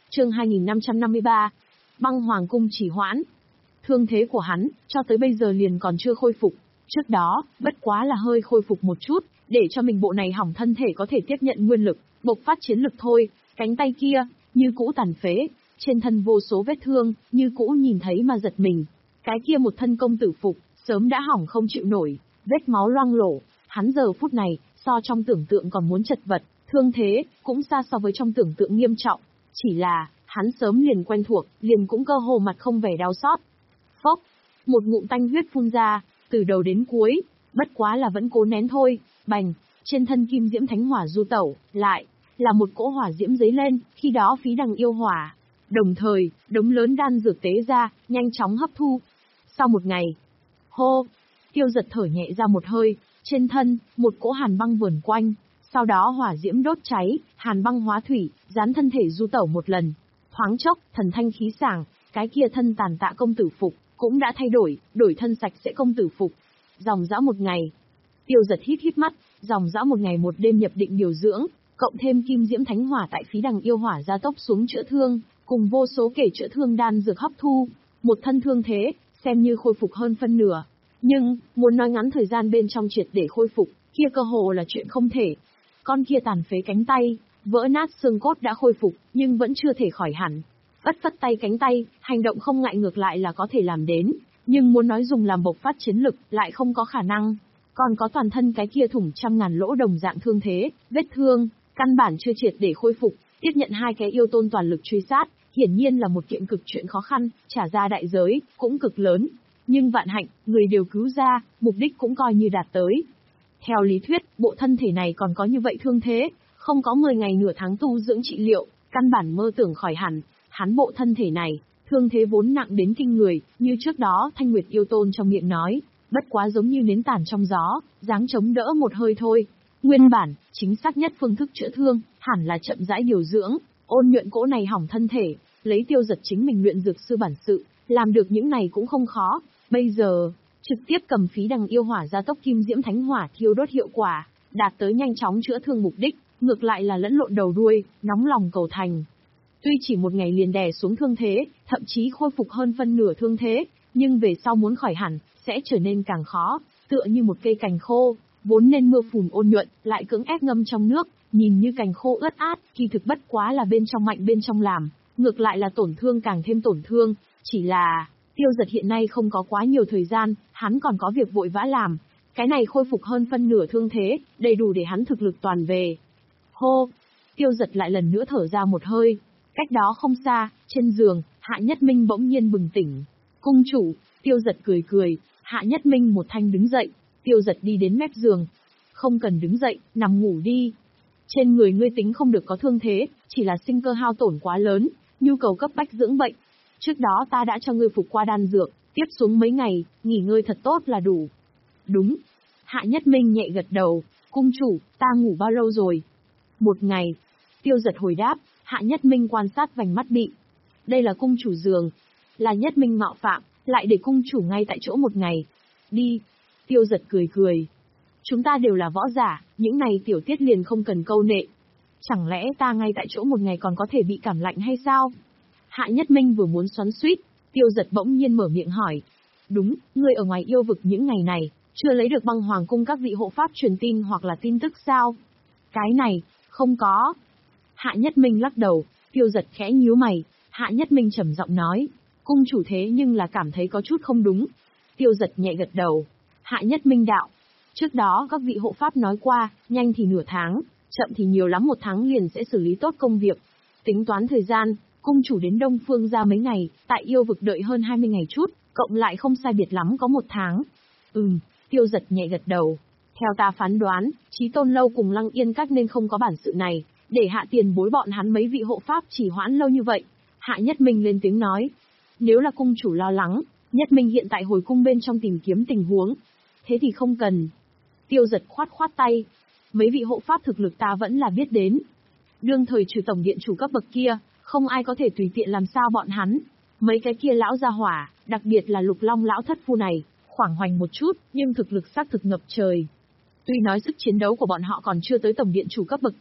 Chương hai nghìn năm trăm năm mươi ba. Băng Hoàng cung trì hoãn. Thương thế của hắn, cho tới bây giờ liền còn chưa khôi phục. Trước đó, bất quá là hơi khôi phục một chút, để cho mình bộ này hỏng thân thể có thể tiếp nhận nguyên lực, bộc phát chiến lực thôi. Cánh tay kia, như cũ tàn phế, trên thân vô số vết thương, như cũ nhìn thấy mà giật mình. Cái kia một thân công tử phục, sớm đã hỏng không chịu nổi, vết máu loang lổ. Hắn giờ phút này, so trong tưởng tượng còn muốn chật vật, thương thế, cũng xa so với trong tưởng tượng nghiêm trọng. Chỉ là, hắn sớm liền quen thuộc, liền cũng cơ hồ mặt không vẻ đau xót. Phốc, một ngụm tanh huyết phun ra, từ đầu đến cuối, bất quá là vẫn cố nén thôi. Bành, trên thân kim diễm thánh hỏa du tẩu, lại là một cỗ hỏa diễm dấy lên, khi đó phí đằng yêu hỏa. Đồng thời, đống lớn đan dược tế ra, nhanh chóng hấp thu. Sau một ngày, hô, Tiêu Giật thở nhẹ ra một hơi, trên thân, một cỗ hàn băng vờn quanh, sau đó hỏa diễm đốt cháy, hàn băng hóa thủy, dán thân thể du tẩu một lần. Thoáng chốc, thần thanh khí sảng, cái kia thân tàn tạ công tử phục, cũng đã thay đổi, đổi thân sạch sẽ công tử phục. Dòng dã một ngày. Tiêu Giật hít hít mắt, dòng dã một ngày một đêm nhập định điều dưỡng, cộng thêm kim diễm thánh hỏa tại phí đằng yêu hỏa gia tốc xuống chữa thương, cùng vô số kể chữa thương đan dược hấp thu, một thân thương thế, xem như khôi phục hơn phân nửa. Nhưng, muốn nói ngắn thời gian bên trong triệt để khôi phục, kia cơ hồ là chuyện không thể. Con kia tàn phế cánh tay, vỡ nát xương cốt đã khôi phục, nhưng vẫn chưa thể khỏi hẳn. Phất phất tay cánh tay, hành động không ngại ngược lại là có thể làm đến, nhưng muốn nói dùng làm bộc phát chiến lực, lại không có khả năng. Còn có toàn thân cái kia thủng trăm ngàn lỗ đồng dạng thương thế, vết thương, căn bản chưa triệt để khôi phục, tiếp nhận hai cái yêu tôn toàn lực truy sát, hiển nhiên là một kiện cực chuyện khó khăn, trả ra đại giới, cũng cực lớn. Nhưng vạn hạnh, người đều cứu ra, mục đích cũng coi như đạt tới. Theo lý thuyết, bộ thân thể này còn có như vậy thương thế, không có mười ngày nửa tháng tu dưỡng trị liệu, căn bản mơ tưởng khỏi hẳn. Hắn bộ thân thể này, thương thế vốn nặng đến kinh người, như trước đó Thanh Nguyệt yêu tôn trong miệng nói, bất quá giống như nến tàn trong gió, dáng chống đỡ một hơi thôi. Nguyên bản, chính xác nhất phương thức chữa thương, hẳn là chậm rãi điều dưỡng, ôn nhuận cỗ này hỏng thân thể, lấy Tiêu Giật chính mình luyện dược sư bản sự, làm được những này cũng không khó. Bây giờ, trực tiếp cầm phí đằng yêu hỏa gia tốc kim diễm thánh hỏa thiêu đốt hiệu quả, đạt tới nhanh chóng chữa thương mục đích, ngược lại là lẫn lộn đầu đuôi, nóng lòng cầu thành. Tuy chỉ một ngày liền đè xuống thương thế, thậm chí khôi phục hơn phân nửa thương thế, nhưng về sau muốn khỏi hẳn, sẽ trở nên càng khó, tựa như một cây cành khô, vốn nên mưa phùn ôn nhuận, lại cưỡng ép ngâm trong nước, nhìn như cành khô ướt át, kỳ thực bất quá là bên trong mạnh bên trong làm, ngược lại là tổn thương càng thêm tổn thương, chỉ là... Tiêu Giật hiện nay không có quá nhiều thời gian, hắn còn có việc vội vã làm. Cái này khôi phục hơn phân nửa thương thế, đầy đủ để hắn thực lực toàn về. Hô! Tiêu Giật lại lần nữa thở ra một hơi. Cách đó không xa, trên giường, Hạ Nhất Minh bỗng nhiên bừng tỉnh. Cung chủ! Tiêu Giật cười cười, Hạ Nhất Minh một thanh đứng dậy. Tiêu Giật đi đến mép giường. Không cần đứng dậy, nằm ngủ đi. Trên người ngươi tính không được có thương thế, chỉ là sinh cơ hao tổn quá lớn, nhu cầu cấp bách dưỡng bệnh. Trước đó ta đã cho ngươi phục qua đan dược, tiếp xuống mấy ngày, nghỉ ngơi thật tốt là đủ. Đúng. Hạ Nhất Minh nhẹ gật đầu, cung chủ, ta ngủ bao lâu rồi? Một ngày. Tiêu Giật hồi đáp, Hạ Nhất Minh quan sát vành mắt bị. Đây là cung chủ giường. Là Nhất Minh mạo phạm, lại để cung chủ ngay tại chỗ một ngày. Đi. Tiêu Giật cười cười. Chúng ta đều là võ giả, những này tiểu tiết liền không cần câu nệ. Chẳng lẽ ta ngay tại chỗ một ngày còn có thể bị cảm lạnh hay sao? Hạ Nhất Minh vừa muốn xoắn xuýt, Tiêu Giật bỗng nhiên mở miệng hỏi. Đúng, ngươi ở ngoài yêu vực những ngày này, chưa lấy được băng hoàng cung các vị hộ pháp truyền tin hoặc là tin tức sao? Cái này, không có. Hạ Nhất Minh lắc đầu, Tiêu Giật khẽ nhíu mày, Hạ Nhất Minh trầm giọng nói. Cung chủ thế nhưng là cảm thấy có chút không đúng. Tiêu Giật nhẹ gật đầu. Hạ Nhất Minh đạo. Trước đó các vị hộ pháp nói qua, nhanh thì nửa tháng, chậm thì nhiều lắm một tháng liền sẽ xử lý tốt công việc. Tính toán thời gian, cung chủ đến Đông Phương ra mấy ngày, tại yêu vực đợi hơn hai mươi ngày chút, cộng lại không sai biệt lắm có một tháng. Ừm, Tiêu Giật nhẹ gật đầu. Theo ta phán đoán, Chí Tôn Lâu cùng Lăng Yên Các nên không có bản sự này, để Hạ tiền bối bọn hắn mấy vị hộ pháp chỉ hoãn lâu như vậy. Hạ Nhất Minh lên tiếng nói. Nếu là cung chủ lo lắng, Nhất Minh hiện tại hồi cung bên trong tìm kiếm tình huống. Thế thì không cần. Tiêu Giật khoát khoát tay. Mấy vị hộ pháp thực lực ta vẫn là biết đến. Đương thời trừ tổng điện chủ cấp bậc kia, không ai có thể tùy tiện làm sao bọn hắn. Mấy cái kia lão gia hỏa, đặc biệt là Lục Long lão thất phu này, khoảng hoành một chút, nhưng thực lực xác thực ngập trời. Tuy nói sức chiến đấu của bọn họ còn chưa tới tổng điện chủ cấp bậc kia,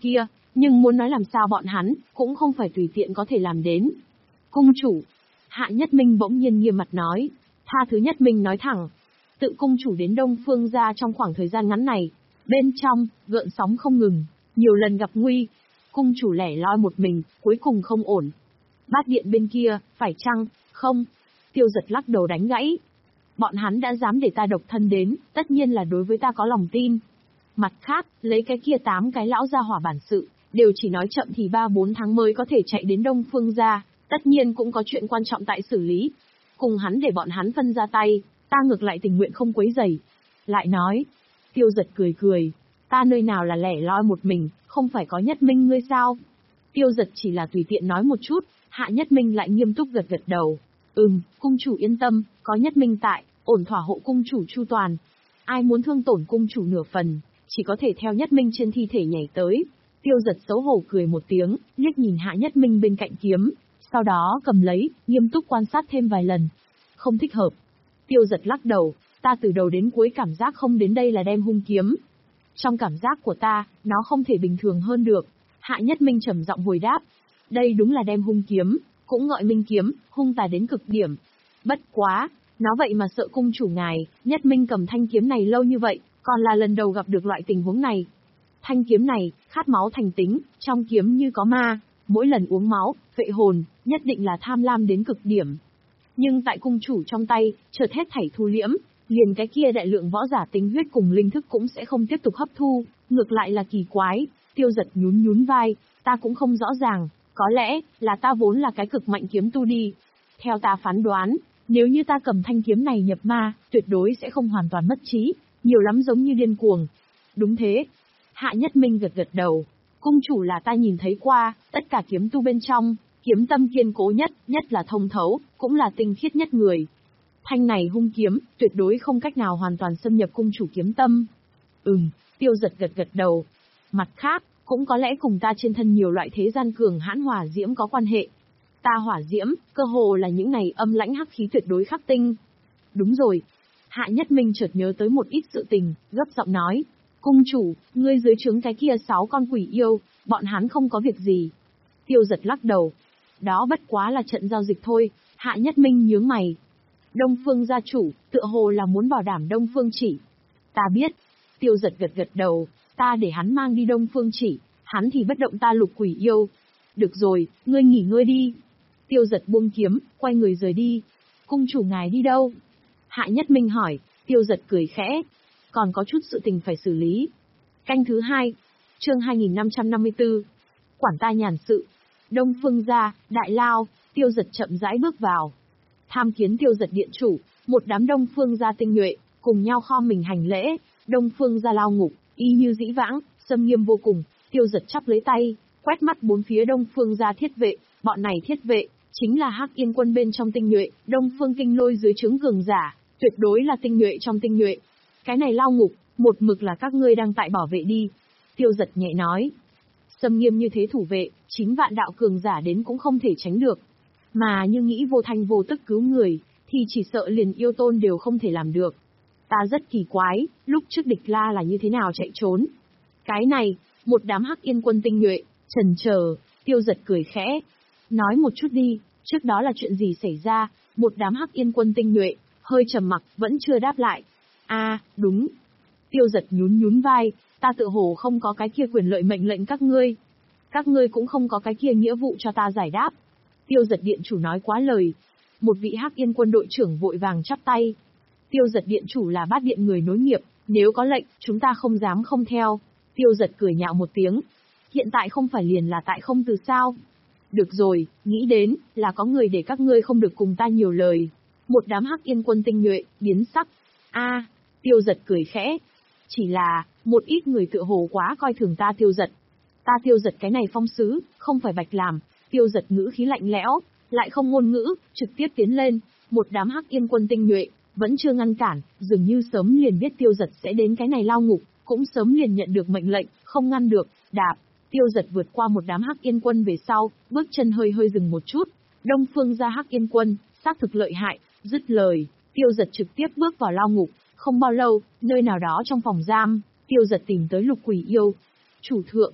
Nhưng muốn nói làm sao bọn hắn, cũng không phải tùy tiện có thể làm đến. Cung chủ. Hạ Nhất Minh bỗng nhiên nghiêm mặt nói. Tha thứ Nhất Minh nói thẳng. Tự cung chủ đến Đông Phương gia trong khoảng thời gian ngắn này. Bên trong, gợn sóng không ngừng, nhiều lần gặp nguy. Cung chủ lẻ loi một mình, cuối cùng không ổn. Bát điện bên kia, phải chăng, không? Tiêu Giật lắc đầu đánh gãy. Bọn hắn đã dám để ta độc thân đến, tất nhiên là đối với ta có lòng tin. Mặt khác, lấy cái kia tám cái lão gia hỏa bản sự, đều chỉ nói chậm thì ba bốn tháng mới có thể chạy đến Đông Phương gia, tất nhiên cũng có chuyện quan trọng tại xử lý. Cùng hắn để bọn hắn phân ra tay, ta ngược lại tình nguyện không quấy rầy. Lại nói, Tiêu Giật cười cười, ta nơi nào là lẻ loi một mình, không phải có Nhất Minh ngươi sao? Tiêu Giật chỉ là tùy tiện nói một chút, Hạ Nhất Minh lại nghiêm túc gật gật đầu. Ừm, cung chủ yên tâm, có Nhất Minh tại, ổn thỏa hộ cung chủ chu toàn. Ai muốn thương tổn cung chủ nửa phần, chỉ có thể theo Nhất Minh trên thi thể nhảy tới. Tiêu Giật xấu hổ cười một tiếng, liếc nhìn Hạ Nhất Minh bên cạnh kiếm, sau đó cầm lấy, nghiêm túc quan sát thêm vài lần. Không thích hợp. Tiêu Giật lắc đầu, ta từ đầu đến cuối cảm giác không đến đây là đem hung kiếm. Trong cảm giác của ta, nó không thể bình thường hơn được. Hạ Nhất Minh trầm giọng hồi đáp. Đây đúng là đem hung kiếm, cũng gọi minh kiếm, hung tà đến cực điểm. Bất quá, nó vậy mà sợ cung chủ ngài, Nhất Minh cầm thanh kiếm này lâu như vậy, còn là lần đầu gặp được loại tình huống này. Thanh kiếm này, khát máu thành tính, trong kiếm như có ma, mỗi lần uống máu, vệ hồn, nhất định là tham lam đến cực điểm. Nhưng tại cung chủ trong tay, chợt hết thảy thu liễm, liền cái kia đại lượng võ giả tính huyết cùng linh thức cũng sẽ không tiếp tục hấp thu, ngược lại là kỳ quái. Tiêu Giật nhún nhún vai, ta cũng không rõ ràng, có lẽ là ta vốn là cái cực mạnh kiếm tu đi. Theo ta phán đoán, nếu như ta cầm thanh kiếm này nhập ma, tuyệt đối sẽ không hoàn toàn mất trí, nhiều lắm giống như điên cuồng. Đúng thế. Hạ Nhất Minh gật gật đầu, cung chủ là ta nhìn thấy qua, tất cả kiếm tu bên trong, kiếm tâm kiên cố nhất, nhất là thông thấu, cũng là tinh khiết nhất người. Thanh này hung kiếm, tuyệt đối không cách nào hoàn toàn xâm nhập cung chủ kiếm tâm. Ừm, Tiêu Giật gật gật đầu. Mặt khác, cũng có lẽ cùng ta trên thân nhiều loại thế gian cường hãn hỏa diễm có quan hệ. Ta hỏa diễm, cơ hồ là những này âm lãnh hắc khí tuyệt đối khắc tinh. Đúng rồi. Hạ Nhất Minh chợt nhớ tới một ít sự tình, gấp giọng nói. Cung chủ, ngươi dưới trướng cái kia sáu con quỷ yêu, bọn hắn không có việc gì. Tiêu Giật lắc đầu. Đó bất quá là trận giao dịch thôi. Hạ Nhất Minh nhướng mày. Đông Phương gia chủ, tựa hồ là muốn bảo đảm Đông Phương chỉ. Ta biết. Tiêu Giật gật gật đầu, ta để hắn mang đi Đông Phương chỉ, hắn thì bất động ta lục quỷ yêu. Được rồi, ngươi nghỉ ngơi đi. Tiêu Giật buông kiếm, quay người rời đi. Cung chủ ngài đi đâu? Hạ Nhất Minh hỏi. Tiêu Giật cười khẽ. Còn có chút sự tình phải xử lý. Canh thứ hai, chương hai nghìn năm trăm năm mươi tư. Quản ta nhàn sự. Đông Phương gia, đại lao. Tiêu Giật chậm rãi bước vào. Tham kiến Tiêu Giật điện chủ, một đám Đông Phương gia tinh nhuệ, cùng nhau khom mình hành lễ. Đông Phương gia lao ngục, y như dĩ vãng, xâm nghiêm vô cùng. Tiêu Giật chắp lấy tay, quét mắt bốn phía Đông Phương gia thiết vệ. Bọn này thiết vệ, chính là Hắc Yên quân bên trong tinh nhuệ, Đông Phương kinh lôi dưới trướng cường giả, tuyệt đối là tinh nhuệ trong tinh nhuệ. Cái này lao ngục, một mực là các ngươi đang tại bảo vệ đi. Tiêu Giật nhẹ nói. Xâm nghiêm như thế thủ vệ, chính vạn đạo cường giả đến cũng không thể tránh được. Mà như nghĩ vô thanh vô tức cứu người, thì chỉ sợ liền yêu tôn đều không thể làm được. Ta rất kỳ quái, lúc trước địch la là như thế nào chạy trốn. Cái này, một đám Hắc Yên quân tinh nhuệ, chần chờ. Tiêu Giật cười khẽ. Nói một chút đi, trước đó là chuyện gì xảy ra? Một đám Hắc Yên quân tinh nhuệ, hơi trầm mặc, vẫn chưa đáp lại. À, đúng. Tiêu Giật nhún nhún vai, ta tự hồ không có cái kia quyền lợi mệnh lệnh các ngươi. Các ngươi cũng không có cái kia nghĩa vụ cho ta giải đáp. Tiêu Giật điện chủ nói quá lời. Một vị Hắc Yên quân đội trưởng vội vàng chắp tay. Tiêu Giật điện chủ là bát điện người nối nghiệp, nếu có lệnh, chúng ta không dám không theo. Tiêu Giật cười nhạo một tiếng. Hiện tại không phải liền là tại không từ sao. Được rồi, nghĩ đến, là có người để các ngươi không được cùng ta nhiều lời. Một đám Hắc Yên quân tinh nhuệ, biến sắc. A, Tiêu Giật cười khẽ. Chỉ là, một ít người tựa hồ quá coi thường ta Tiêu Giật. Ta Tiêu Giật cái này phong sứ, không phải bạch làm. Tiêu Giật ngữ khí lạnh lẽo, lại không ngôn ngữ, trực tiếp tiến lên. Một đám Hắc Yên quân tinh nhuệ, vẫn chưa ngăn cản, dường như sớm liền biết Tiêu Giật sẽ đến cái này lao ngục, cũng sớm liền nhận được mệnh lệnh, không ngăn được, đạp. Tiêu Giật vượt qua một đám Hắc Yên quân về sau, bước chân hơi hơi dừng một chút. Đông Phương gia Hắc Yên quân, xác thực lợi hại, dứt lời, Tiêu Giật trực tiếp bước vào lao ngục. Không bao lâu, nơi nào đó trong phòng giam, Tiêu Giật tìm tới lục quỷ yêu. Chủ thượng,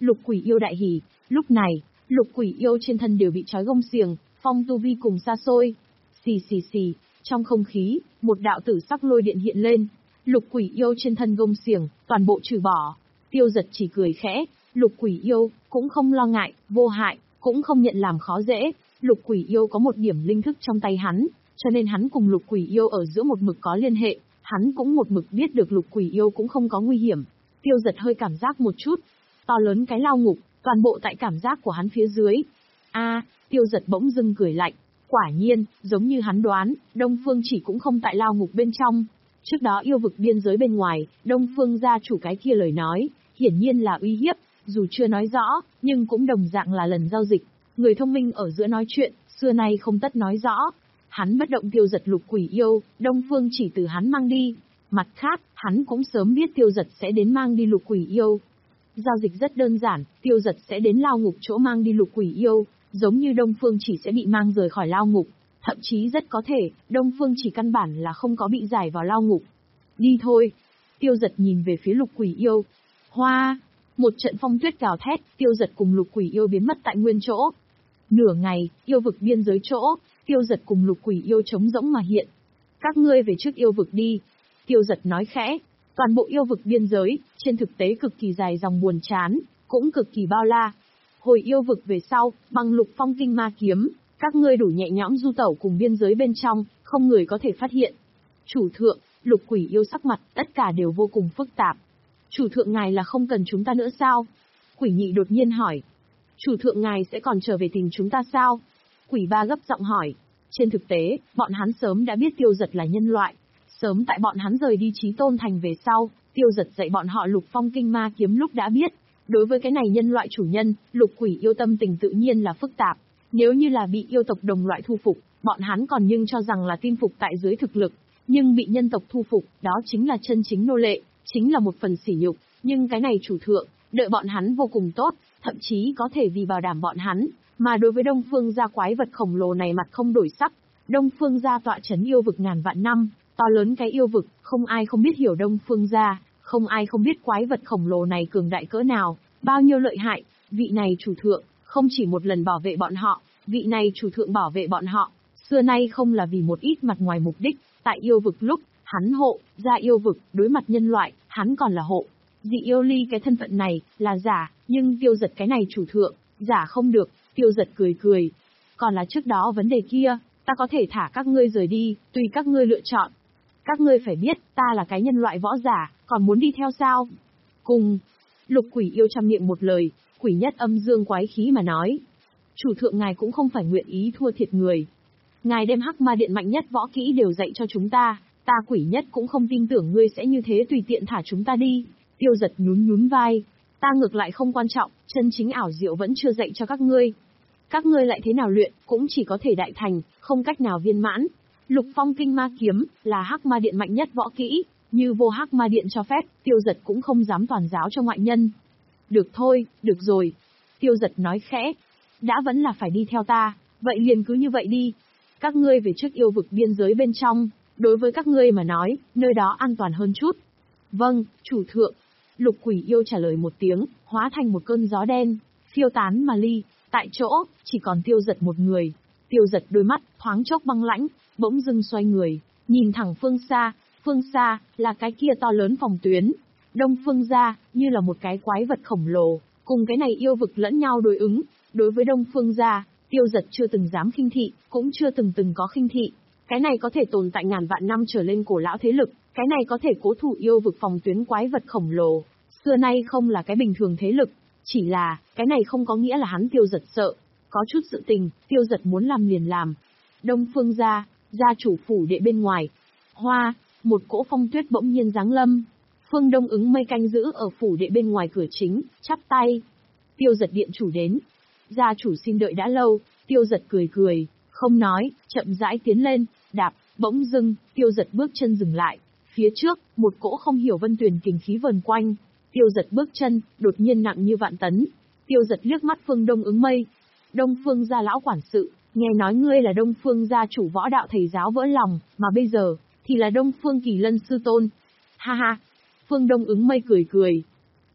Lục Quỷ Yêu đại hỉ, lúc này, Lục Quỷ Yêu trên thân đều bị trói gông xiềng, phong tu vi cùng xa xôi. Xì xì xì, trong không khí, một đạo tử sắc lôi điện hiện lên. Lục Quỷ Yêu trên thân gông xiềng, toàn bộ trừ bỏ. Tiêu Giật chỉ cười khẽ, Lục Quỷ Yêu cũng không lo ngại, vô hại, cũng không nhận làm khó dễ. Lục Quỷ Yêu có một điểm linh thức trong tay hắn, cho nên hắn cùng Lục Quỷ Yêu ở giữa một mực có liên hệ, hắn cũng một mực biết được Lục Quỷ Yêu cũng không có nguy hiểm. Tiêu Giật hơi cảm giác một chút, to lớn cái lao ngục, toàn bộ tại cảm giác của hắn phía dưới. A, à, Tiêu Giật bỗng dưng cười lạnh, quả nhiên, giống như hắn đoán, Đông Phương Chỉ cũng không tại lao ngục bên trong. Trước đó yêu vực biên giới bên ngoài, Đông Phương gia chủ cái kia lời nói, hiển nhiên là uy hiếp, dù chưa nói rõ, nhưng cũng đồng dạng là lần giao dịch. Người thông minh ở giữa nói chuyện, xưa nay không tất nói rõ. Hắn bất động Tiêu Giật Lục Quỷ Yêu, Đông Phương Chỉ từ hắn mang đi. Mặt khác, hắn cũng sớm biết Tiêu Giật sẽ đến mang đi Lục Quỷ Yêu. Giao dịch rất đơn giản, Tiêu Giật sẽ đến lao ngục chỗ mang đi Lục Quỷ Yêu, giống như Đông Phương Chỉ sẽ bị mang rời khỏi lao ngục. Thậm chí rất có thể, Đông Phương Chỉ căn bản là không có bị giải vào lao ngục. Đi thôi. Tiêu Giật nhìn về phía Lục Quỷ Yêu. Hoa! Một trận phong tuyết gào thét, Tiêu Giật cùng Lục Quỷ Yêu biến mất tại nguyên chỗ. Nửa ngày, yêu vực biên giới chỗ, Tiêu Giật cùng Lục Quỷ Yêu trống rỗng mà hiện. Các ngươi về trước yêu vực đi. Tiêu Giật nói khẽ. Toàn bộ yêu vực biên giới, trên thực tế cực kỳ dài dòng buồn chán, cũng cực kỳ bao la. Hồi yêu vực về sau, bằng Lục Phong Kinh Ma Kiếm, các ngươi đủ nhẹ nhõm du tẩu cùng biên giới bên trong, không người có thể phát hiện. Chủ thượng, Lục Quỷ Yêu sắc mặt, tất cả đều vô cùng phức tạp. Chủ thượng ngài là không cần chúng ta nữa sao? Quỷ Nhị đột nhiên hỏi. Chủ thượng ngài sẽ còn trở về tìm chúng ta sao? Quỷ Ba gấp giọng hỏi. Trên thực tế, bọn hắn sớm đã biết Tiêu Giật là nhân loại. Sớm tại bọn hắn rời đi Chí Tôn Thành về sau, Tiêu Giật dạy bọn họ Lục Phong Kinh Ma Kiếm lúc đã biết. Đối với cái này nhân loại chủ nhân, Lục Quỷ Yêu tâm tình tự nhiên là phức tạp. Nếu như là bị yêu tộc đồng loại thu phục, bọn hắn còn nhưng cho rằng là tin phục tại dưới thực lực. Nhưng bị nhân tộc thu phục, đó chính là chân chính nô lệ, chính là một phần sỉ nhục. Nhưng cái này chủ thượng, đợi bọn hắn vô cùng tốt, thậm chí có thể vì bảo đảm bọn hắn, mà đối với Đông Phương gia quái vật khổng lồ này mặt không đổi sắc. Đông Phương gia tọa trấn yêu vực ngàn vạn năm, to lớn cái yêu vực, không ai không biết hiểu Đông Phương gia, không ai không biết quái vật khổng lồ này cường đại cỡ nào, bao nhiêu lợi hại. Vị này chủ thượng, không chỉ một lần bảo vệ bọn họ, vị này chủ thượng bảo vệ bọn họ, xưa nay không là vì một ít mặt ngoài mục đích. Tại yêu vực lúc, hắn hộ, ra yêu vực, đối mặt nhân loại, hắn còn là hộ. Dị yêu ly cái thân phận này, là giả, nhưng Tiêu Giật cái này chủ thượng, giả không được. Tiêu Giật cười cười. Còn là trước đó vấn đề kia, ta có thể thả các ngươi rời đi, tùy các ngươi lựa chọn. Các ngươi phải biết, ta là cái nhân loại võ giả, còn muốn đi theo sao? Cùng, Lục Quỷ Yêu trăm miệng một lời, quỷ nhất âm dương quái khí mà nói. Chủ thượng ngài cũng không phải nguyện ý thua thiệt người. Ngài đem Hắc Ma Điện mạnh nhất võ kỹ đều dạy cho chúng ta, ta quỷ nhất cũng không tin tưởng ngươi sẽ như thế tùy tiện thả chúng ta đi. Tiêu Giật nhún nhún vai. Ta ngược lại không quan trọng, chân chính ảo diệu vẫn chưa dạy cho các ngươi. Các ngươi lại thế nào luyện, cũng chỉ có thể đại thành, không cách nào viên mãn. Lục Phong Kinh Ma Kiếm, là Hắc Ma Điện mạnh nhất võ kỹ, như vô Hắc Ma Điện cho phép, Tiêu Giật cũng không dám toàn giáo cho ngoại nhân. Được thôi, được rồi. Tiêu Giật nói khẽ. Đã vẫn là phải đi theo ta, vậy liền cứ như vậy đi. Các ngươi về trước yêu vực biên giới bên trong, đối với các ngươi mà nói, nơi đó an toàn hơn chút. Vâng, chủ thượng. Lục Quỷ Yêu trả lời một tiếng, hóa thành một cơn gió đen, phiêu tán mà ly. Tại chỗ, chỉ còn Tiêu Giật một người. Tiêu Giật đôi mắt, thoáng chốc băng lãnh, bỗng dưng xoay người, nhìn thẳng phương xa. Phương xa, là cái kia to lớn phòng tuyến. Đông Phương gia, như là một cái quái vật khổng lồ, cùng cái này yêu vực lẫn nhau đối ứng. Đối với Đông Phương gia, Tiêu Giật chưa từng dám khinh thị, cũng chưa từng từng có khinh thị. Cái này có thể tồn tại ngàn vạn năm trở lên cổ lão thế lực, cái này có thể cố thủ yêu vực phòng tuyến quái vật khổng lồ. Xưa nay không là cái bình thường thế lực, chỉ là, cái này không có nghĩa là hắn Tiêu Giật sợ. Có chút sự tình, Tiêu Giật muốn làm liền làm. Đông Phương gia, gia chủ phủ đệ bên ngoài. Hoa, một cỗ phong tuyết bỗng nhiên giáng lâm. Phương Đông Ứng Mây canh giữ ở phủ đệ bên ngoài cửa chính, chắp tay. Tiêu Giật điện chủ đến. Gia chủ xin đợi đã lâu. Tiêu Giật cười cười, không nói, chậm rãi tiến lên, đạp, bỗng dưng, Tiêu Giật bước chân dừng lại. Phía trước, một cỗ không hiểu vân tuyền kình khí vần quanh. Tiêu Giật bước chân, đột nhiên nặng như vạn tấn. Tiêu Giật liếc mắt Phương Đông Ứng Mây. Đông Phương gia lão quản sự, nghe nói ngươi là Đông Phương gia chủ võ đạo thầy giáo vỡ lòng, mà bây giờ, thì là Đông Phương Kỳ Lân sư tôn. Ha ha. Phương Đông Ứng Mây cười cười.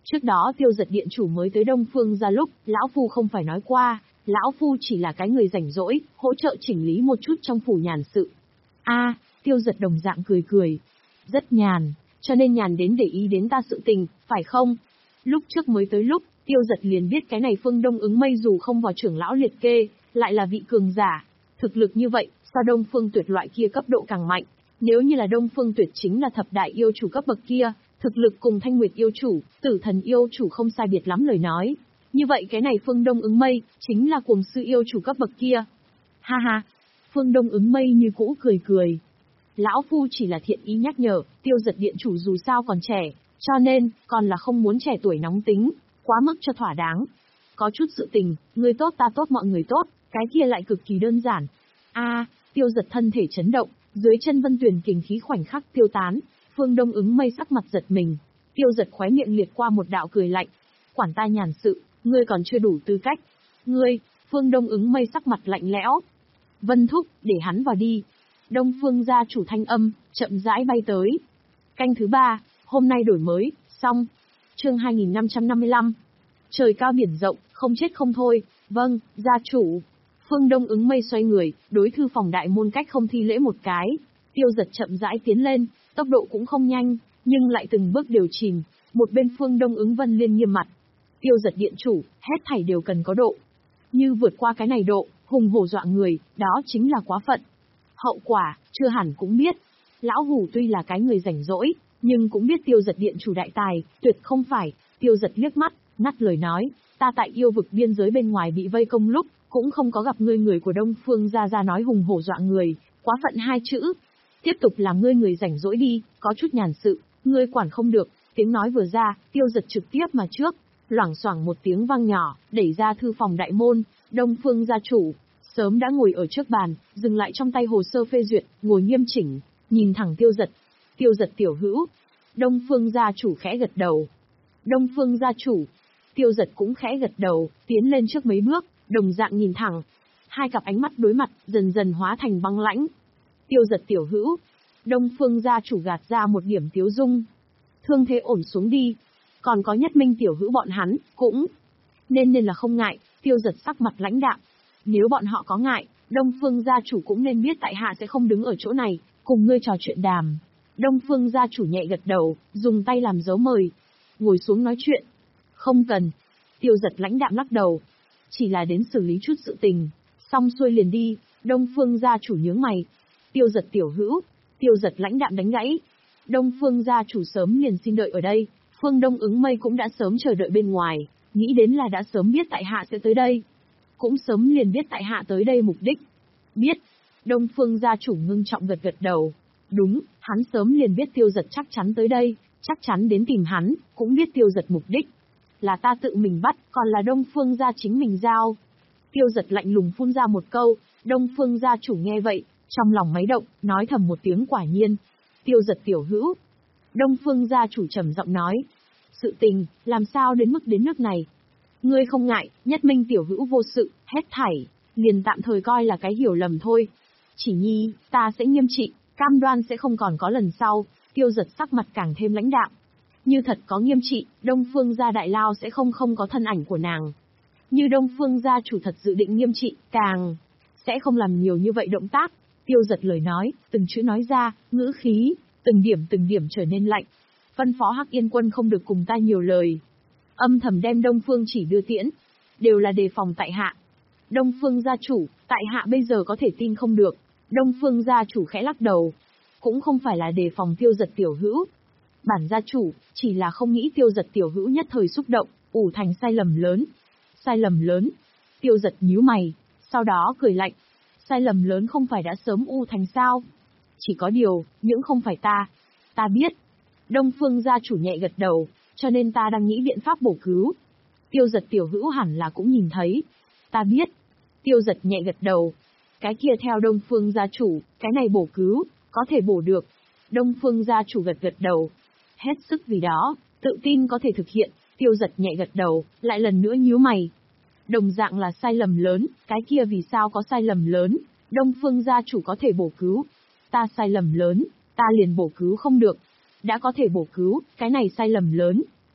Trước đó Tiêu Giật điện chủ mới tới Đông Phương gia lúc, lão phu không phải nói qua, lão phu chỉ là cái người rảnh rỗi, hỗ trợ chỉnh lý một chút trong phủ nhàn sự. A, Tiêu Giật đồng dạng cười cười. Rất nhàn, cho nên nhàn đến để ý đến ta sự tình, phải không? Lúc trước mới tới lúc, Tiêu Giật liền biết cái này Phương Đông Ứng Mây dù không vào trưởng lão liệt kê, lại là vị cường giả. Thực lực như vậy, so Đông Phương Tuyệt loại kia cấp độ càng mạnh. Nếu như là Đông Phương Tuyệt chính là thập đại yêu chủ cấp bậc kia, thực lực cùng Thanh Nguyệt yêu chủ, Tử Thần yêu chủ không sai biệt lắm lời nói. Như vậy cái này Phương Đông Ứng Mây, chính là cuồng sư yêu chủ cấp bậc kia. Ha ha, Phương Đông Ứng Mây như cũ cười cười. Lão phu chỉ là thiện ý nhắc nhở, Tiêu Giật điện chủ dù sao còn trẻ, cho nên, còn là không muốn trẻ tuổi nóng tính, quá mức cho thỏa đáng. Có chút sự tình, người tốt ta tốt mọi người tốt, cái kia lại cực kỳ đơn giản. A, Tiêu Giật thân thể chấn động, dưới chân Vân Tuyền kình khí khoảnh khắc tiêu tán, Phương Đông Ứng Mây sắc mặt giật mình. Tiêu Giật khóe miệng liệt qua một đạo cười lạnh. Quản ta nhàn sự, ngươi còn chưa đủ tư cách. Ngươi, Phương Đông Ứng Mây sắc mặt lạnh lẽo. Vân thúc, để hắn vào đi. Đông Phương gia chủ thanh âm, chậm rãi bay tới. Canh thứ ba, hôm nay đổi mới, xong. Chương hai nghìn năm trăm năm mươi lăm. Trời cao biển rộng, không chết không thôi. Vâng, gia chủ. Phương Đông Ứng Mây xoay người, đối thư phòng đại môn cách không thi lễ một cái. Tiêu Giật chậm rãi tiến lên, tốc độ cũng không nhanh, nhưng lại từng bước điều chỉnh. Một bên Phương Đông Ứng Vân Liên nghiêm mặt. Tiêu Giật điện chủ, hết thảy đều cần có độ. Như vượt qua cái này độ, hùng hổ dọa người, đó chính là quá phận. Hậu quả, chưa hẳn cũng biết. Lão Hủ tuy là cái người rảnh rỗi, nhưng cũng biết Tiêu Giật điện chủ đại tài, tuyệt không phải. Tiêu Giật liếc mắt, ngắt lời nói, ta tại yêu vực biên giới bên ngoài bị vây công lúc, cũng không có gặp ngươi người của Đông Phương gia gia nói hùng hổ dọa người, quá phận hai chữ. Tiếp tục làm ngươi người rảnh rỗi đi, có chút nhàn sự, ngươi quản không được. Tiếng nói vừa ra, Tiêu Giật trực tiếp mà trước, loảng xoảng một tiếng vang nhỏ, đẩy ra thư phòng đại môn. Đông Phương gia chủ sớm đã ngồi ở trước bàn, dừng lại trong tay hồ sơ phê duyệt, ngồi nghiêm chỉnh, nhìn thẳng Tiêu Giật. Tiêu Giật tiểu hữu. Đông Phương gia chủ khẽ gật đầu. Đông Phương gia chủ. Tiêu Giật cũng khẽ gật đầu, tiến lên trước mấy bước, đồng dạng nhìn thẳng. Hai cặp ánh mắt đối mặt, dần dần hóa thành băng lãnh. Tiêu Giật tiểu hữu. Đông Phương gia chủ gạt ra một điểm tiếu dung. Thương thế ổn xuống đi. Còn có Nhất Minh tiểu hữu bọn hắn, cũng nên nên là không ngại. Tiêu Giật sắc mặt lãnh đạm. Nếu bọn họ có ngại, Đông Phương gia chủ cũng nên biết tại hạ sẽ không đứng ở chỗ này, cùng ngươi trò chuyện đàm. Đông Phương gia chủ nhẹ gật đầu, dùng tay làm dấu mời. Ngồi xuống nói chuyện. Không cần. Tiêu Giật lãnh đạm lắc đầu. Chỉ là đến xử lý chút sự tình. Xong xuôi liền đi. Đông Phương gia chủ nhướng mày. Tiêu Giật tiểu hữu. Tiêu Giật lãnh đạm đánh gãy. Đông Phương gia chủ sớm liền xin đợi ở đây. Phương Đông Ứng Mây cũng đã sớm chờ đợi bên ngoài. Nghĩ đến là đã sớm biết tại hạ sẽ tới đây. Cũng sớm liền biết tại hạ tới đây mục đích. Biết. Đông Phương gia chủ ngưng trọng gật gật đầu. Đúng, hắn sớm liền biết Tiêu Giật chắc chắn tới đây, chắc chắn đến tìm hắn, cũng biết Tiêu Giật mục đích. Là ta tự mình bắt, còn là Đông Phương gia chính mình giao. Tiêu Giật lạnh lùng phun ra một câu, Đông Phương gia chủ nghe vậy, trong lòng máy động, nói thầm một tiếng quả nhiên. Tiêu Giật tiểu hữu. Đông Phương gia chủ trầm giọng nói. Sự tình, làm sao đến mức đến nước này? Ngươi không ngại, Nhất Minh tiểu hữu vô sự, hết thảy, liền tạm thời coi là cái hiểu lầm thôi. Chỉ nhi, ta sẽ nghiêm trị, cam đoan sẽ không còn có lần sau. Tiêu Giật sắc mặt càng thêm lãnh đạm. Như thật có nghiêm trị, Đông Phương gia đại lao sẽ không không có thân ảnh của nàng. Như Đông Phương gia chủ thật dự định nghiêm trị, càng sẽ không làm nhiều như vậy động tác. Tiêu Giật lời nói, từng chữ nói ra, ngữ khí, từng điểm từng điểm trở nên lạnh. Phân phó Hắc Yên Quân không được cùng ta nhiều lời. Âm thầm đem Đông Phương chỉ đưa tiễn. Đều là đề phòng tại hạ. Đông Phương gia chủ, tại hạ bây giờ có thể tin không được. Đông Phương gia chủ khẽ lắc đầu. Cũng không phải là đề phòng Tiêu Giật tiểu hữu. Bản gia chủ, chỉ là không nghĩ Tiêu Giật tiểu hữu nhất thời xúc động, ủ thành sai lầm lớn. Sai lầm lớn. Tiêu Giật nhíu mày, sau đó cười lạnh. Sai lầm lớn không phải đã sớm u thành sao? Chỉ có điều, những không phải ta. Ta biết. Đông Phương gia chủ nhẹ gật đầu, cho nên ta đang nghĩ biện pháp bổ cứu. Tiêu Giật tiểu hữu hẳn là cũng nhìn thấy. Ta biết. Tiêu Giật nhẹ gật đầu. Cái kia theo Đông Phương gia chủ, cái này bổ cứu, có thể bổ được. Đông Phương gia chủ gật gật đầu. Hết sức vì đó, tự tin có thể thực hiện. Tiêu Giật nhẹ gật đầu, lại lần nữa nhíu mày. Đồng dạng là sai lầm lớn, cái kia vì sao có sai lầm lớn, Đông Phương gia chủ có thể bổ cứu. Ta sai lầm lớn, ta liền bổ cứu không được. Đã có thể bổ cứu, cái này sai lầm lớn,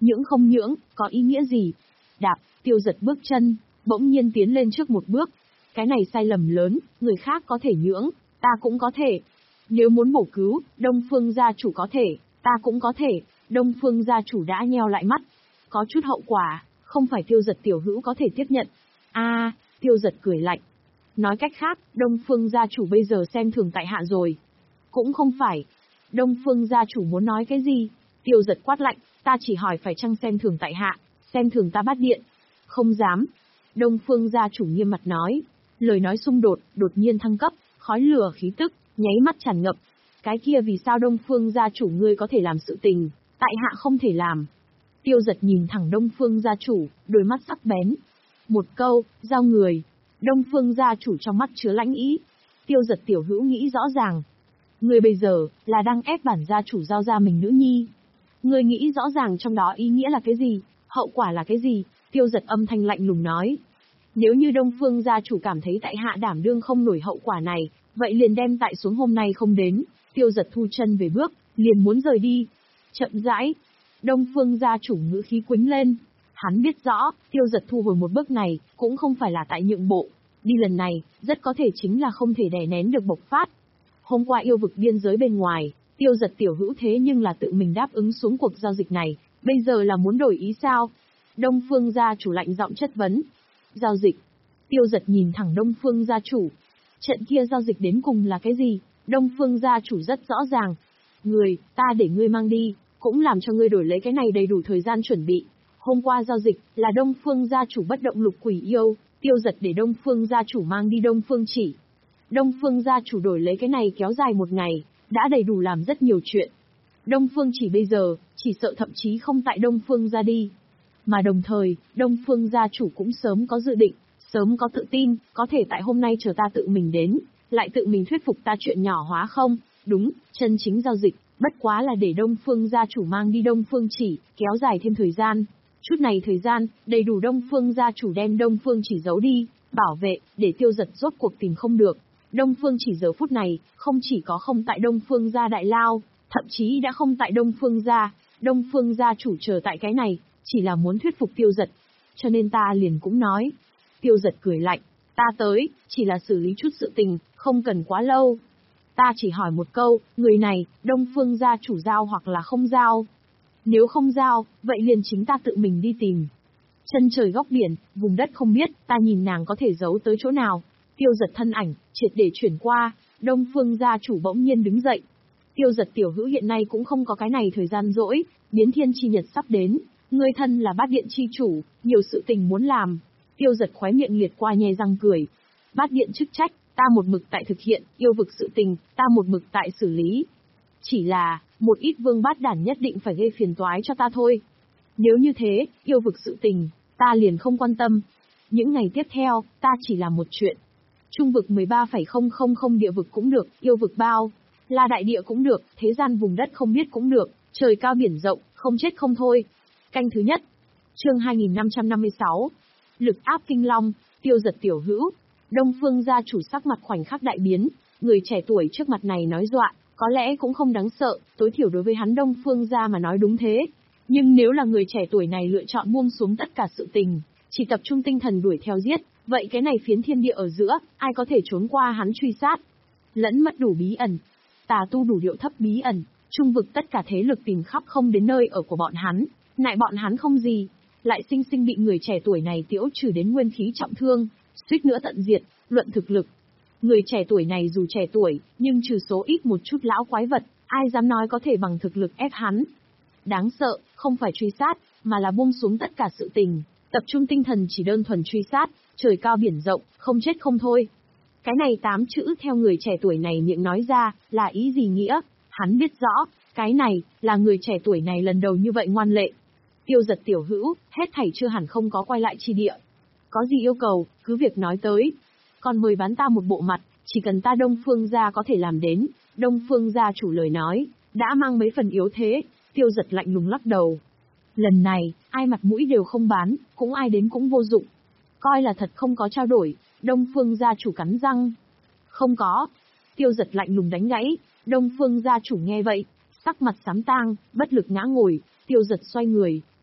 Nhưỡng không nhưỡng, có ý nghĩa gì? Đạp, Tiêu Giật bước chân, bỗng nhiên tiến lên trước một bước. Cái này sai lầm lớn, người khác có thể nhưỡng, ta cũng có thể. Nếu muốn bổ cứu, Đông Phương gia chủ có thể, ta cũng có thể. Đông Phương gia chủ đã nheo lại mắt. Có chút hậu quả, không phải Tiêu Giật tiểu hữu có thể tiếp nhận. A, à, Tiêu Giật cười lạnh. Nói cách khác, Đông Phương gia chủ bây giờ xem thường tại hạ rồi. Cũng không phải. Đông Phương gia chủ muốn nói cái gì? Tiêu Giật quát lạnh, ta chỉ hỏi phải chăng xem thường tại hạ, xem thường ta Bát Điện. Không dám. Đông Phương gia chủ nghiêm mặt nói. Lời nói xung đột, đột nhiên thăng cấp, khói lửa khí tức, nháy mắt tràn ngập. Cái kia vì sao Đông Phương gia chủ ngươi có thể làm sự tình, tại hạ không thể làm? Tiêu Giật nhìn thẳng Đông Phương gia chủ, đôi mắt sắc bén. Một câu, giao người. Đông Phương gia chủ trong mắt chứa lãnh ý. Tiêu Giật tiểu hữu nghĩ rõ ràng. Ngươi bây giờ, là đang ép bản gia chủ giao ra mình nữ nhi. Ngươi nghĩ rõ ràng trong đó ý nghĩa là cái gì, hậu quả là cái gì? Tiêu Giật âm thanh lạnh lùng nói. Nếu như Đông Phương gia chủ cảm thấy tại hạ đảm đương không nổi hậu quả này, vậy liền đem tại xuống hôm nay không đến. Tiêu Giật thu chân về bước, liền muốn rời đi. Chậm rãi. Đông Phương gia chủ ngữ khí quĩnh lên. Hắn biết rõ, Tiêu Giật thu hồi một bước này, cũng không phải là tại nhượng bộ. Đi lần này, rất có thể chính là không thể đè nén được bộc phát. Hôm qua yêu vực biên giới bên ngoài, Tiêu Giật tiểu hữu thế nhưng là tự mình đáp ứng xuống cuộc giao dịch này, bây giờ là muốn đổi ý sao? Đông Phương gia chủ lạnh giọng chất vấn. Giao dịch. Tiêu Giật nhìn thẳng Đông Phương gia chủ. Trận kia giao dịch đến cùng là cái gì? Đông Phương gia chủ rất rõ ràng. Người, ta để ngươi mang đi, cũng làm cho ngươi đổi lấy cái này đầy đủ thời gian chuẩn bị. Hôm qua giao dịch, là Đông Phương gia chủ bất động lục quỷ yêu, Tiêu Giật để Đông Phương gia chủ mang đi Đông Phương Chỉ. Đông Phương gia chủ đổi lấy cái này kéo dài một ngày, đã đầy đủ làm rất nhiều chuyện. Đông Phương Chỉ bây giờ, chỉ sợ thậm chí không tại Đông Phương gia đi. Mà đồng thời, Đông Phương gia chủ cũng sớm có dự định, sớm có tự tin, có thể tại hôm nay chờ ta tự mình đến, lại tự mình thuyết phục ta chuyện nhỏ hóa không? Đúng, chân chính giao dịch, bất quá là để Đông Phương gia chủ mang đi Đông Phương Chỉ, kéo dài thêm thời gian. Chút này thời gian, đầy đủ Đông Phương gia chủ đem Đông Phương Chỉ giấu đi, bảo vệ, để Tiêu Giật rốt cuộc tìm không được. Đông Phương Chỉ giờ phút này, không chỉ có không tại Đông Phương gia đại lao, thậm chí đã không tại Đông Phương gia, Đông Phương gia chủ chờ tại cái này, chỉ là muốn thuyết phục Tiêu Giật. Cho nên ta liền cũng nói. Tiêu Giật cười lạnh, ta tới, chỉ là xử lý chút sự tình, không cần quá lâu. Ta chỉ hỏi một câu, người này, Đông Phương gia chủ giao hoặc là không giao? Nếu không giao, vậy liền chính ta tự mình đi tìm. Chân trời góc biển, vùng đất không biết, ta nhìn nàng có thể giấu tới chỗ nào. Tiêu Giật thân ảnh, triệt để chuyển qua, Đông Phương gia chủ bỗng nhiên đứng dậy. Tiêu Giật tiểu hữu hiện nay cũng không có cái này thời gian rỗi, biến thiên chi nhật sắp đến, ngươi thân là Bát Điện chi chủ, nhiều sự tình muốn làm. Tiêu Giật khóe miệng liệt qua nhe răng cười. Bát Điện chức trách, ta một mực tại thực hiện, yêu vực sự tình, ta một mực tại xử lý. Chỉ là, một ít vương bát đản nhất định phải gây phiền toái cho ta thôi. Nếu như thế, yêu vực sự tình, ta liền không quan tâm. Những ngày tiếp theo, ta chỉ làm một chuyện. Trung vực mười ba phẩy không không không địa vực cũng được, yêu vực bao, là đại địa cũng được, thế gian vùng đất không biết cũng được, trời cao biển rộng, không chết không thôi. Canh thứ nhất. Chương hai nghìn năm trăm năm mươi sáu. Lực áp kinh long, Tiêu Giật tiểu hữu. Đông Phương gia chủ sắc mặt khoảnh khắc đại biến, người trẻ tuổi trước mặt này nói dọa, có lẽ cũng không đáng sợ, tối thiểu đối với hắn Đông Phương gia mà nói đúng thế. Nhưng nếu là người trẻ tuổi này lựa chọn buông xuống tất cả sự tình, chỉ tập trung tinh thần đuổi theo giết, vậy cái này phiến thiên địa ở giữa, ai có thể trốn qua hắn truy sát? Lẫn mất đủ bí ẩn, tà tu đủ điệu thấp bí ẩn, trung vực tất cả thế lực tìm khắp không đến nơi ở của bọn hắn, nại bọn hắn không gì, lại sinh sinh bị người trẻ tuổi này tiễu trừ đến nguyên khí trọng thương, suýt nữa tận diệt, luận thực lực. Người trẻ tuổi này dù trẻ tuổi, nhưng trừ số ít một chút lão quái vật, ai dám nói có thể bằng thực lực ép hắn. Đáng sợ, không phải truy sát, mà là buông xuống tất cả sự tình, tập trung tinh thần chỉ đơn thuần truy sát, trời cao biển rộng, không chết không thôi. Cái này tám chữ theo người trẻ tuổi này miệng nói ra, là ý gì nghĩa? Hắn biết rõ, cái này, là người trẻ tuổi này lần đầu như vậy ngoan lệ. Tiêu Giật tiểu hữu, hết thảy chưa hẳn không có quay lại chi địa. Có gì yêu cầu, cứ việc nói tới. Còn mời bán ta một bộ mặt, chỉ cần ta Đông Phương gia có thể làm đến. Đông Phương gia chủ lời nói, đã mang mấy phần yếu thế. Tiêu Giật lạnh lùng lắc đầu. Lần này, ai mặt mũi đều không bán, cũng ai đến cũng vô dụng. Coi là thật không có trao đổi, Đông Phương gia chủ cắn răng. Không có. Tiêu Giật lạnh lùng đánh gãy. Đông Phương gia chủ nghe vậy, sắc mặt xám tang, bất lực ngã ngồi. Tiêu Giật xoay người,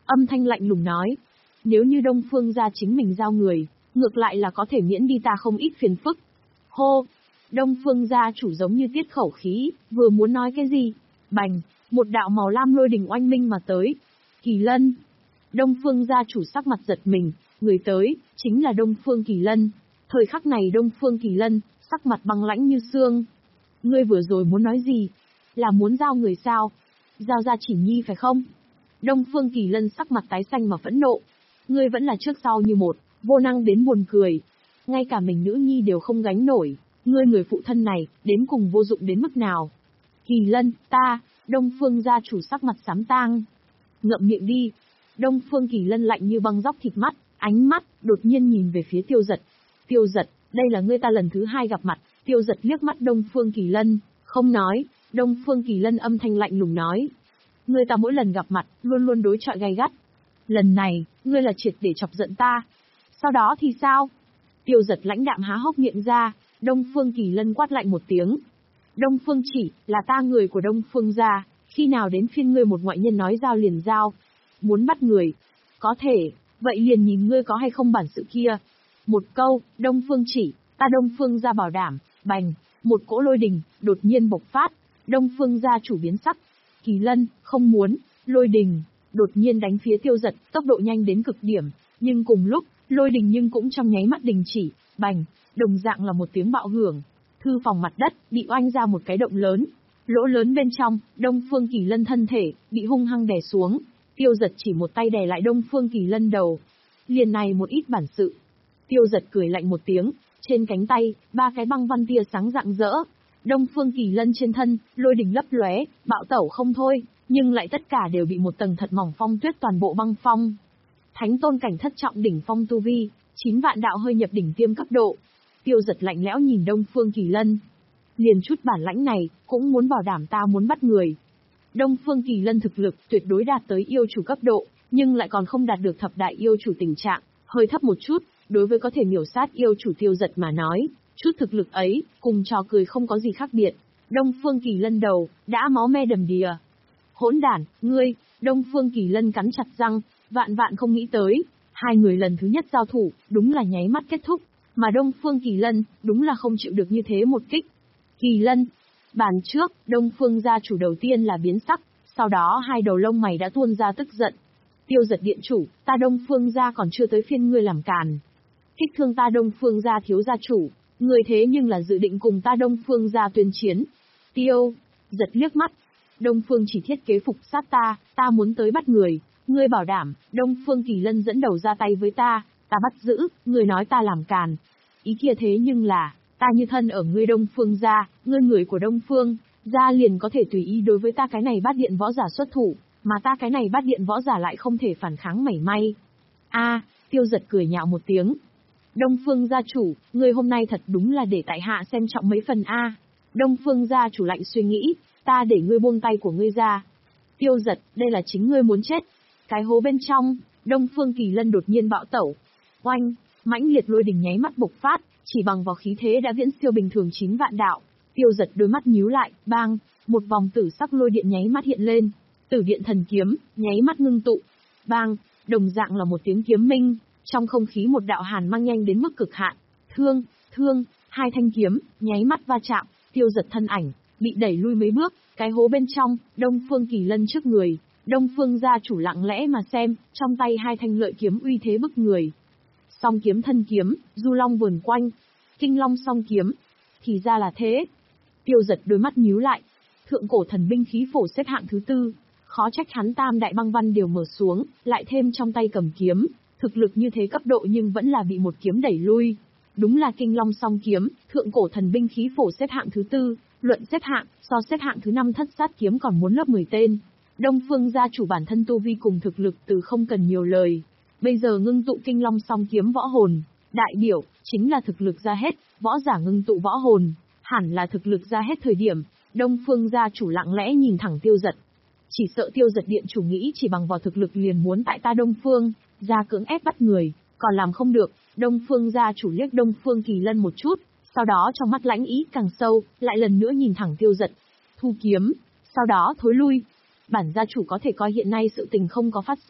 Âm thanh lạnh lùng nói. Nếu như Đông Phương gia chính mình giao người, ngược lại là có thể miễn đi ta không ít phiền phức. Hô! Đông Phương gia chủ giống như tiết khẩu khí, vừa muốn nói cái gì? Bành! Một đạo màu lam lôi đình oanh minh mà tới. Kỳ Lân! Đông Phương gia chủ sắc mặt giật mình, người tới, chính là Đông Phương Kỳ Lân. Thời khắc này Đông Phương Kỳ Lân, sắc mặt băng lãnh như xương. Ngươi vừa rồi muốn nói gì? Là muốn giao người sao? Giao ra Chỉ Nhi phải không? Đông Phương Kỳ Lân sắc mặt tái xanh mà phẫn nộ. Ngươi vẫn là trước sau như một, vô năng đến buồn cười. Ngay cả mình nữ nhi đều không gánh nổi, ngươi người phụ thân này, đến cùng vô dụng đến mức nào? Kỳ Lân, ta, Đông Phương gia chủ sắc mặt xám tang. Ngậm miệng đi. Đông Phương Kỳ Lân lạnh như băng dóc thịt mắt, ánh mắt, đột nhiên nhìn về phía Tiêu Giật. Tiêu Giật, đây là ngươi ta lần thứ hai gặp mặt. Tiêu Giật liếc mắt Đông Phương Kỳ Lân, không nói. Đông Phương Kỳ Lân âm thanh lạnh lùng nói. Ngươi ta mỗi lần gặp mặt, luôn luôn đối chọi gay gắt. Lần này, ngươi là triệt để chọc giận ta. Sau đó thì sao? Tiêu Giật lãnh đạm há hốc miệng ra, Đông Phương Kỳ Lân quát lạnh một tiếng. Đông Phương Chỉ, là ta người của Đông Phương gia, khi nào đến phiên ngươi một ngoại nhân nói giao liền giao? Muốn bắt người? Có thể, vậy liền nhìn ngươi có hay không bản sự kia. Một câu, Đông Phương Chỉ, ta Đông Phương gia bảo đảm, bành, một cỗ lôi đình, đột nhiên bộc phát, Đông Phương gia chủ biến sắc. Kỳ Lân, không muốn, lôi đình, đột nhiên đánh phía Tiêu Giật, tốc độ nhanh đến cực điểm, nhưng cùng lúc, lôi đình nhưng cũng trong nháy mắt đình chỉ, bành, đồng dạng là một tiếng bạo hưởng. Thư phòng mặt đất, bị oanh ra một cái động lớn. Lỗ lớn bên trong, Đông Phương Kỳ Lân thân thể, bị hung hăng đè xuống. Tiêu Giật chỉ một tay đè lại Đông Phương Kỳ Lân đầu. Liền này một ít bản sự. Tiêu Giật cười lạnh một tiếng, trên cánh tay, ba cái băng văn tia sáng rạng rỡ. Đông Phương Kỳ Lân trên thân, lôi đình lấp lóe, bạo tẩu không thôi, nhưng lại tất cả đều bị một tầng thật mỏng phong tuyết toàn bộ băng phong. Thánh tôn cảnh thất trọng đỉnh phong tu vi, chín vạn đạo hơi nhập đỉnh tiêm cấp độ. Tiêu Giật lạnh lẽo nhìn Đông Phương Kỳ Lân. Liền chút bản lãnh này, cũng muốn bảo đảm ta muốn bắt người. Đông Phương Kỳ Lân thực lực tuyệt đối đạt tới yêu chủ cấp độ, nhưng lại còn không đạt được thập đại yêu chủ tình trạng, hơi thấp một chút, đối với có thể miểu sát yêu chủ Tiêu Giật mà nói, chút thực lực ấy, cùng trò cười không có gì khác biệt. Đông Phương Kỳ Lân đầu, đã máu me đầm đìa. Hỗn đản, ngươi, Đông Phương Kỳ Lân cắn chặt răng, vạn vạn không nghĩ tới, hai người lần thứ nhất giao thủ, đúng là nháy mắt kết thúc, mà Đông Phương Kỳ Lân, đúng là không chịu được như thế một kích. Kỳ Lân, bàn trước, Đông Phương gia chủ đầu tiên là biến sắc, sau đó hai đầu lông mày đã tuôn ra tức giận. Tiêu Giật điện chủ, ta Đông Phương gia còn chưa tới phiên ngươi làm càn. Kích thương ta Đông Phương gia thiếu gia chủ, ngươi thế nhưng là dự định cùng ta Đông Phương gia tuyên chiến. Tiêu Giật liếc mắt, Đông Phương chỉ thiết kế phục sát ta, ta muốn tới bắt người, ngươi bảo đảm, Đông Phương Kỳ Lân dẫn đầu ra tay với ta, ta bắt giữ, ngươi nói ta làm càn. Ý kia thế nhưng là, ta như thân ở ngươi Đông Phương gia, ngươi người của Đông Phương gia liền có thể tùy ý đối với ta cái này bát điện võ giả xuất thủ, mà ta cái này bát điện võ giả lại không thể phản kháng mảy may. A, Tiêu Giật cười nhạo một tiếng. Đông Phương gia chủ, ngươi hôm nay thật đúng là để tại hạ xem trọng mấy phần a. Đông Phương gia chủ lạnh suy nghĩ, ta để ngươi buông tay của ngươi ra. Tiêu Giật, đây là chính ngươi muốn chết. Cái hố bên trong, Đông Phương Kỳ Lân đột nhiên bạo tẩu. Oanh, mãnh liệt lôi đình nháy mắt bộc phát, chỉ bằng vào khí thế đã viễn siêu bình thường chín vạn đạo. Tiêu Giật đôi mắt nhíu lại, bang, một vòng tử sắc lôi điện nháy mắt hiện lên. Tử điện thần kiếm, nháy mắt ngưng tụ. Bang, đồng dạng là một tiếng kiếm minh, trong không khí một đạo hàn mang nhanh đến mức cực hạn. Thương, thương, hai thanh kiếm, nháy mắt va chạm, Tiêu Giật thân ảnh, bị đẩy lui mấy bước, cái hố bên trong, Đông Phương Kỳ Lân trước người. Đông Phương gia chủ lặng lẽ mà xem, trong tay hai thanh lợi kiếm uy thế bức người. Song kiếm thân kiếm, du long vườn quanh, kinh long song kiếm. Thì ra là thế. Tiêu Giật đôi mắt nhíu lại. Thượng cổ thần binh khí phổ xếp hạng thứ tư, khó trách hắn tam đại băng văn đều mở xuống, lại thêm trong tay cầm kiếm, thực lực như thế cấp độ nhưng vẫn là bị một kiếm đẩy lui. Đúng là kinh long song kiếm, thượng cổ thần binh khí phổ xếp hạng thứ tư, luận xếp hạng, so xếp hạng thứ năm thất sát kiếm còn muốn lớp mười tên. Đông Phương gia chủ bản thân tu vi cùng thực lực từ không cần nhiều lời. Bây giờ ngưng tụ kinh long song kiếm võ hồn, đại biểu, chính là thực lực ra hết, võ giả ngưng tụ võ hồn, hẳn là thực lực ra hết thời điểm. Đông Phương gia chủ lặng lẽ nhìn thẳng Tiêu Giật. Chỉ sợ Tiêu Giật điện chủ nghĩ chỉ bằng vào thực lực liền muốn tại ta Đông Phương gia cưỡng ép bắt người, còn làm không được. Đông Phương gia chủ liếc Đông Phương Kỳ Lân một chút, sau đó trong mắt lãnh ý càng sâu, lại lần nữa nhìn thẳng Tiêu Giật. Thu kiếm, sau đó thối lui. Bản gia chủ có thể coi hiện nay sự tình không có phát sinh,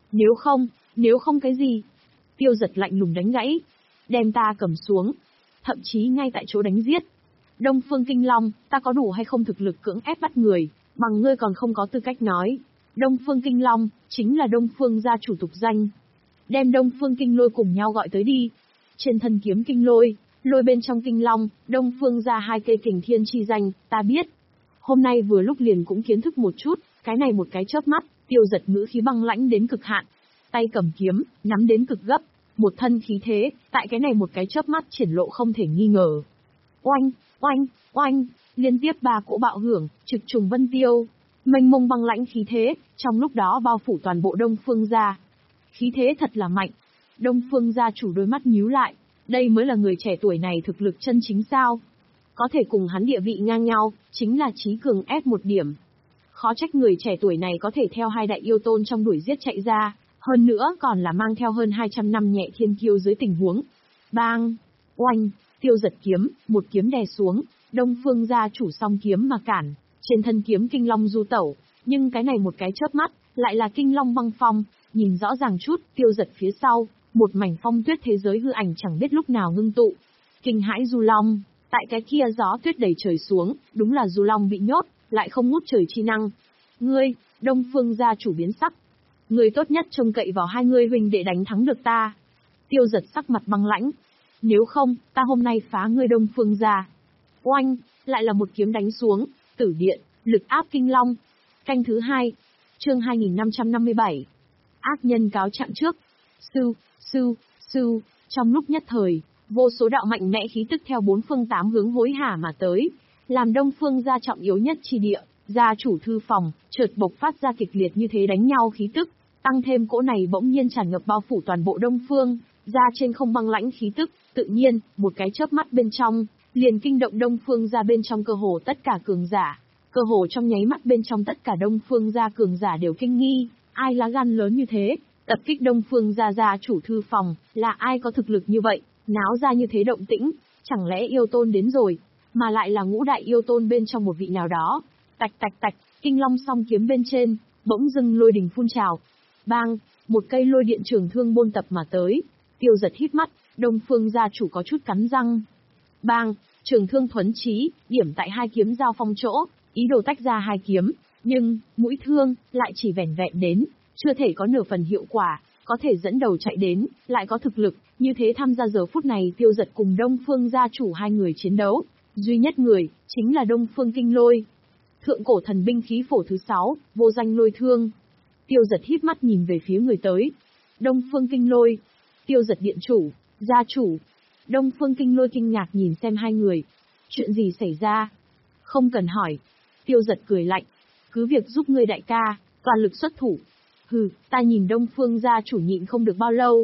Nếu không, nếu không cái gì? Tiêu Giật lạnh lùng đánh gãy. Đem ta cầm xuống. Thậm chí ngay tại chỗ đánh giết. Đông Phương Kinh Long, ta có đủ hay không thực lực cưỡng ép bắt người, bằng ngươi còn không có tư cách nói. Đông Phương Kinh Long, chính là Đông Phương gia chủ tục danh. Đem Đông Phương Kinh Lôi cùng nhau gọi tới đi. Trên thân kiếm kinh lôi, lôi bên trong kinh long, Đông Phương ra hai cây kình thiên chi danh, ta biết. Hôm nay vừa lúc liền cũng kiến thức một chút, cái này một cái chớp mắt, Tiêu Giật ngữ khí băng lãnh đến cực hạn. Tay cầm kiếm, nắm đến cực gấp, một thân khí thế, tại cái này một cái chớp mắt triển lộ không thể nghi ngờ. Oanh, oanh, oanh, liên tiếp ba cỗ bạo hưởng, trực trùng vân tiêu. Mênh mông băng lãnh khí thế, trong lúc đó bao phủ toàn bộ Đông Phương gia. Khí thế thật là mạnh. Đông Phương gia chủ đôi mắt nhíu lại, đây mới là người trẻ tuổi này thực lực chân chính sao? Có thể cùng hắn địa vị ngang nhau, chính là trí cường ép một điểm. Khó trách người trẻ tuổi này có thể theo hai đại yêu tôn trong đuổi giết chạy ra, hơn nữa còn là mang theo hơn hai trăm năm nhẹ thiên kiêu dưới tình huống. Bang! Oanh! Tiêu Giật kiếm, một kiếm đè xuống, Đông Phương gia chủ song kiếm mà cản, trên thân kiếm kinh long du tẩu, nhưng cái này một cái chớp mắt, lại là kinh long băng phong, nhìn rõ ràng chút, Tiêu Giật phía sau, một mảnh phong tuyết thế giới hư ảnh chẳng biết lúc nào ngưng tụ. Kinh hãi du long, tại cái kia gió tuyết đầy trời xuống, đúng là du long bị nhốt, lại không ngút trời chi năng. Ngươi, Đông Phương gia chủ biến sắc. Ngươi tốt nhất trông cậy vào hai ngươi huynh để đánh thắng được ta. Tiêu Giật sắc mặt băng lãnh. Nếu không, ta hôm nay phá ngươi Đông Phương gia. Oanh, lại là một kiếm đánh xuống, tử điện, lực áp kinh long. Canh thứ hai, chương hai nghìn năm trăm năm mươi bảy. Ác nhân cáo trạng trước. Sư, sư, sư, trong lúc nhất thời, vô số đạo mạnh mẽ khí tức theo bốn phương tám hướng hối hả mà tới, làm Đông Phương gia trọng yếu nhất chi địa, gia chủ thư phòng, chợt bộc phát ra kịch liệt như thế đánh nhau khí tức, tăng thêm cỗ này bỗng nhiên tràn ngập bao phủ toàn bộ Đông Phương, ra trên không băng lãnh khí tức, tự nhiên, một cái chớp mắt bên trong, liền kinh động Đông Phương gia bên trong cơ hồ tất cả cường giả, cơ hồ trong nháy mắt bên trong tất cả Đông Phương gia cường giả đều kinh nghi, ai lá gan lớn như thế, tập kích Đông Phương gia gia chủ thư phòng, là ai có thực lực như vậy, náo ra như thế động tĩnh, chẳng lẽ yêu tôn đến rồi, mà lại là ngũ đại yêu tôn bên trong một vị nào đó. Tạch tạch tạch, kinh long song kiếm bên trên, bỗng dưng lôi đình phun trào. Bang, một cây lôi điện trường thương bôn tập mà tới. Tiêu Giật hít mắt, Đông Phương gia chủ có chút cắn răng. Bang, trường thương thuấn chí, điểm tại hai kiếm giao phong chỗ, ý đồ tách ra hai kiếm, nhưng mũi thương lại chỉ vẻn vẹn đến, chưa thể có nửa phần hiệu quả, có thể dẫn đầu chạy đến, lại có thực lực, như thế tham gia giờ phút này Tiêu Giật cùng Đông Phương gia chủ hai người chiến đấu, duy nhất người chính là Đông Phương Kinh Lôi. Thượng cổ thần binh khí phổ thứ sáu, vô danh lôi thương. Tiêu Giật híp mắt nhìn về phía người tới. Đông Phương Kinh Lôi. Tiêu Giật điện chủ, gia chủ. Đông Phương Kinh Lôi kinh ngạc nhìn xem hai người. Chuyện gì xảy ra? Không cần hỏi. Tiêu Giật cười lạnh. Cứ việc giúp ngươi đại ca, toàn lực xuất thủ. Hừ, ta nhìn Đông Phương gia chủ nhịn không được bao lâu.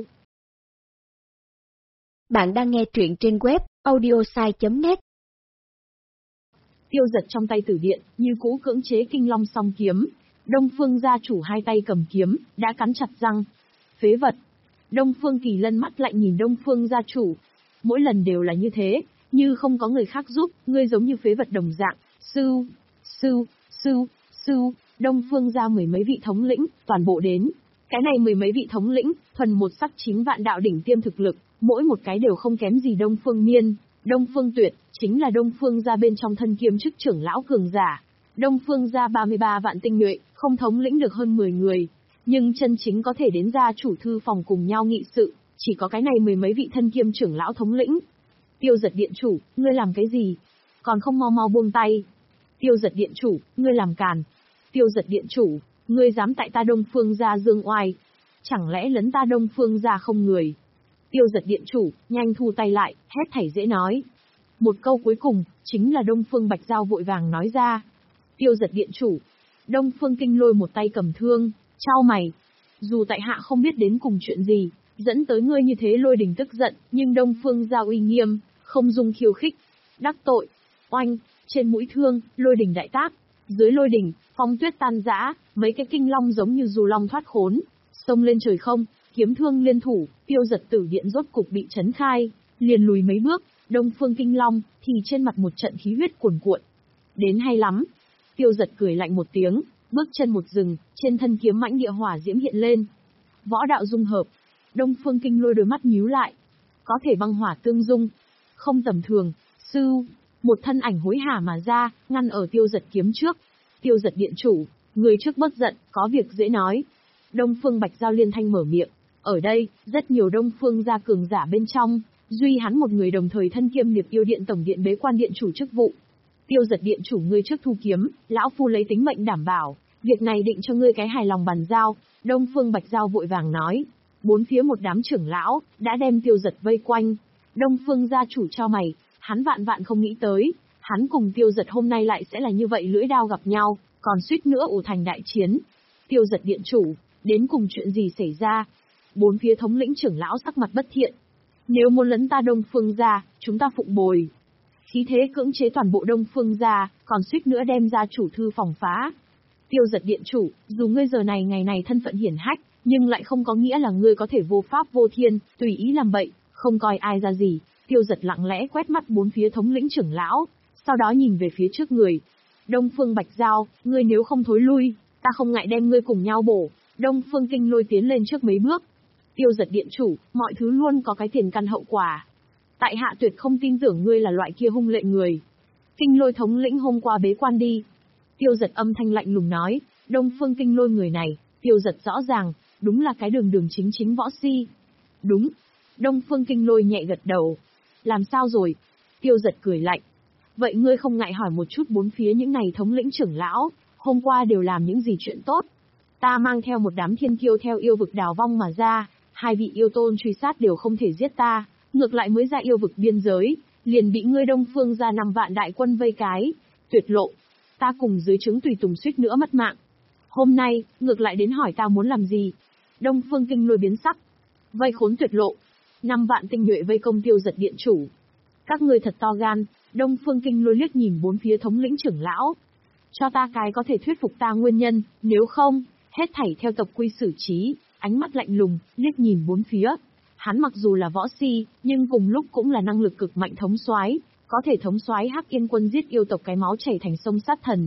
Bạn đang nghe truyện trên web audiosai chấm net. Tiêu Giật trong tay tử điện, như cũ cưỡng chế kinh long song kiếm. Đông Phương gia chủ hai tay cầm kiếm, đã cắn chặt răng. Phế vật. Đông Phương Kỳ Lân mắt lạnh nhìn Đông Phương gia chủ. Mỗi lần đều là như thế, như không có người khác giúp, ngươi giống như phế vật đồng dạng. Sư, sư, sư, sư, Đông Phương gia mười mấy vị thống lĩnh, toàn bộ đến. Cái này mười mấy vị thống lĩnh, thuần một sắc chín vạn đạo đỉnh tiêm thực lực, mỗi một cái đều không kém gì Đông Phương Miên. Đông Phương Tuyệt, chính là Đông Phương gia bên trong thân kiêm chức trưởng lão cường giả. Đông Phương gia ba mươi ba vạn tinh nhuệ, không thống lĩnh được hơn mười người. Nhưng chân chính có thể đến gia chủ thư phòng cùng nhau nghị sự, chỉ có cái này mười mấy vị thân kiêm trưởng lão thống lĩnh. Tiêu Giật điện chủ, ngươi làm cái gì? Còn không mau mau buông tay. Tiêu Giật điện chủ, ngươi làm càn. Tiêu Giật điện chủ, ngươi dám tại ta Đông Phương gia dương oai. Chẳng lẽ lấn ta Đông Phương gia không người? Tiêu Giật điện chủ, nhanh thu tay lại, hết thảy dễ nói. Một câu cuối cùng, chính là Đông Phương Bạch Giao vội vàng nói ra. Tiêu Giật điện chủ. Đông Phương Kinh Lôi một tay cầm thương, chau mày. Dù tại hạ không biết đến cùng chuyện gì, dẫn tới ngươi như thế lôi đình tức giận, nhưng Đông Phương gia uy nghiêm, không dung khiêu khích. Đắc tội. Oanh, trên mũi thương, lôi đình đại tác. Dưới lôi đình, phong tuyết tan rã, mấy cái kinh long giống như dù long thoát khốn, xông lên trời không, kiếm thương liên thủ, Tiêu Giật tử điện rốt cục bị chấn khai, liền lùi mấy bước. Đông Phương Kinh Long thì trên mặt một trận khí huyết cuồn cuộn. Đến hay lắm. Tiêu Giật cười lạnh một tiếng, bước chân một dừng, trên thân kiếm mãnh địa hỏa diễm hiện lên. Võ đạo dung hợp. Đông Phương Kinh Lôi đôi mắt nhíu lại. Có thể băng hỏa tương dung. Không tầm thường. Sư. Một thân ảnh hối hả mà ra, ngăn ở Tiêu Giật kiếm trước. Tiêu Giật điện chủ, người trước bất giận, có việc dễ nói. Đông Phương Bạch Giao liên thanh mở miệng. Ở đây, rất nhiều Đông Phương gia cường giả bên trong, duy hắn một người đồng thời thân kiêm Liệp Yêu Điện tổng điện bế quan điện chủ chức vụ. Tiêu Giật điện chủ, ngươi trước thu kiếm, lão phu lấy tính mệnh đảm bảo, việc này định cho ngươi cái hài lòng bàn giao. Đông Phương Bạch Giao vội vàng nói. Bốn phía một đám trưởng lão đã đem Tiêu Giật vây quanh. Đông Phương gia chủ cho mày, hắn vạn vạn không nghĩ tới, hắn cùng Tiêu Giật hôm nay lại sẽ là như vậy lưỡi đao gặp nhau, còn suýt nữa ủ thành đại chiến. Tiêu Giật điện chủ, đến cùng chuyện gì xảy ra? Bốn phía thống lĩnh trưởng lão sắc mặt bất thiện. Nếu muốn lấn ta Đông Phương gia, chúng ta phụng bồi. Khí thế cưỡng chế toàn bộ Đông Phương gia, còn suýt nữa đem ra chủ thư phòng phá. Tiêu Giật điện chủ, dù ngươi giờ này ngày này thân phận hiển hách, nhưng lại không có nghĩa là ngươi có thể vô pháp vô thiên, tùy ý làm bậy, không coi ai ra gì. Tiêu Giật lặng lẽ quét mắt bốn phía thống lĩnh trưởng lão, sau đó nhìn về phía trước người. Đông Phương Bạch Giao, ngươi nếu không thối lui, ta không ngại đem ngươi cùng nhau bổ. Đông Phương Kinh Lôi tiến lên trước mấy bước. Tiêu Giật điện chủ, mọi thứ luôn có cái tiền căn hậu quả. Tại hạ tuyệt không tin tưởng ngươi là loại kia hung lệ người. Kinh Lôi thống lĩnh hôm qua bế quan đi. Tiêu Giật âm thanh lạnh lùng nói. Đông Phương Kinh Lôi người này, Tiêu Giật rõ ràng, đúng là cái đường đường chính chính võ si. Đúng. Đông Phương Kinh Lôi nhẹ gật đầu. Làm sao rồi? Tiêu Giật cười lạnh. Vậy ngươi không ngại hỏi một chút bốn phía những này thống lĩnh trưởng lão, hôm qua đều làm những gì chuyện tốt? Ta mang theo một đám thiên kiêu theo yêu vực đào vong mà ra, hai vị yêu tôn truy sát đều không thể giết ta, ngược lại mới ra yêu vực biên giới, liền bị ngươi Đông Phương ra năm vạn đại quân vây cái, tuyệt lộ. Ta cùng dưới trướng tùy tùng suýt nữa mất mạng. Hôm nay, ngược lại đến hỏi ta muốn làm gì? Đông Phương Kinh Lôi biến sắc. Vây khốn tuyệt lộ. Năm vạn tinh nhuệ vây công Tiêu Giật điện chủ. Các ngươi thật to gan. Đông Phương Kinh Lôi liếc nhìn bốn phía thống lĩnh trưởng lão. Cho ta cái có thể thuyết phục ta nguyên nhân, nếu không, hết thảy theo tộc quy xử trí. Ánh mắt lạnh lùng, liếc nhìn bốn phía. Hắn mặc dù là võ si, nhưng cùng lúc cũng là năng lực cực mạnh thống soái, có thể thống soái Hắc Yên quân giết yêu tộc cái máu chảy thành sông sát thần.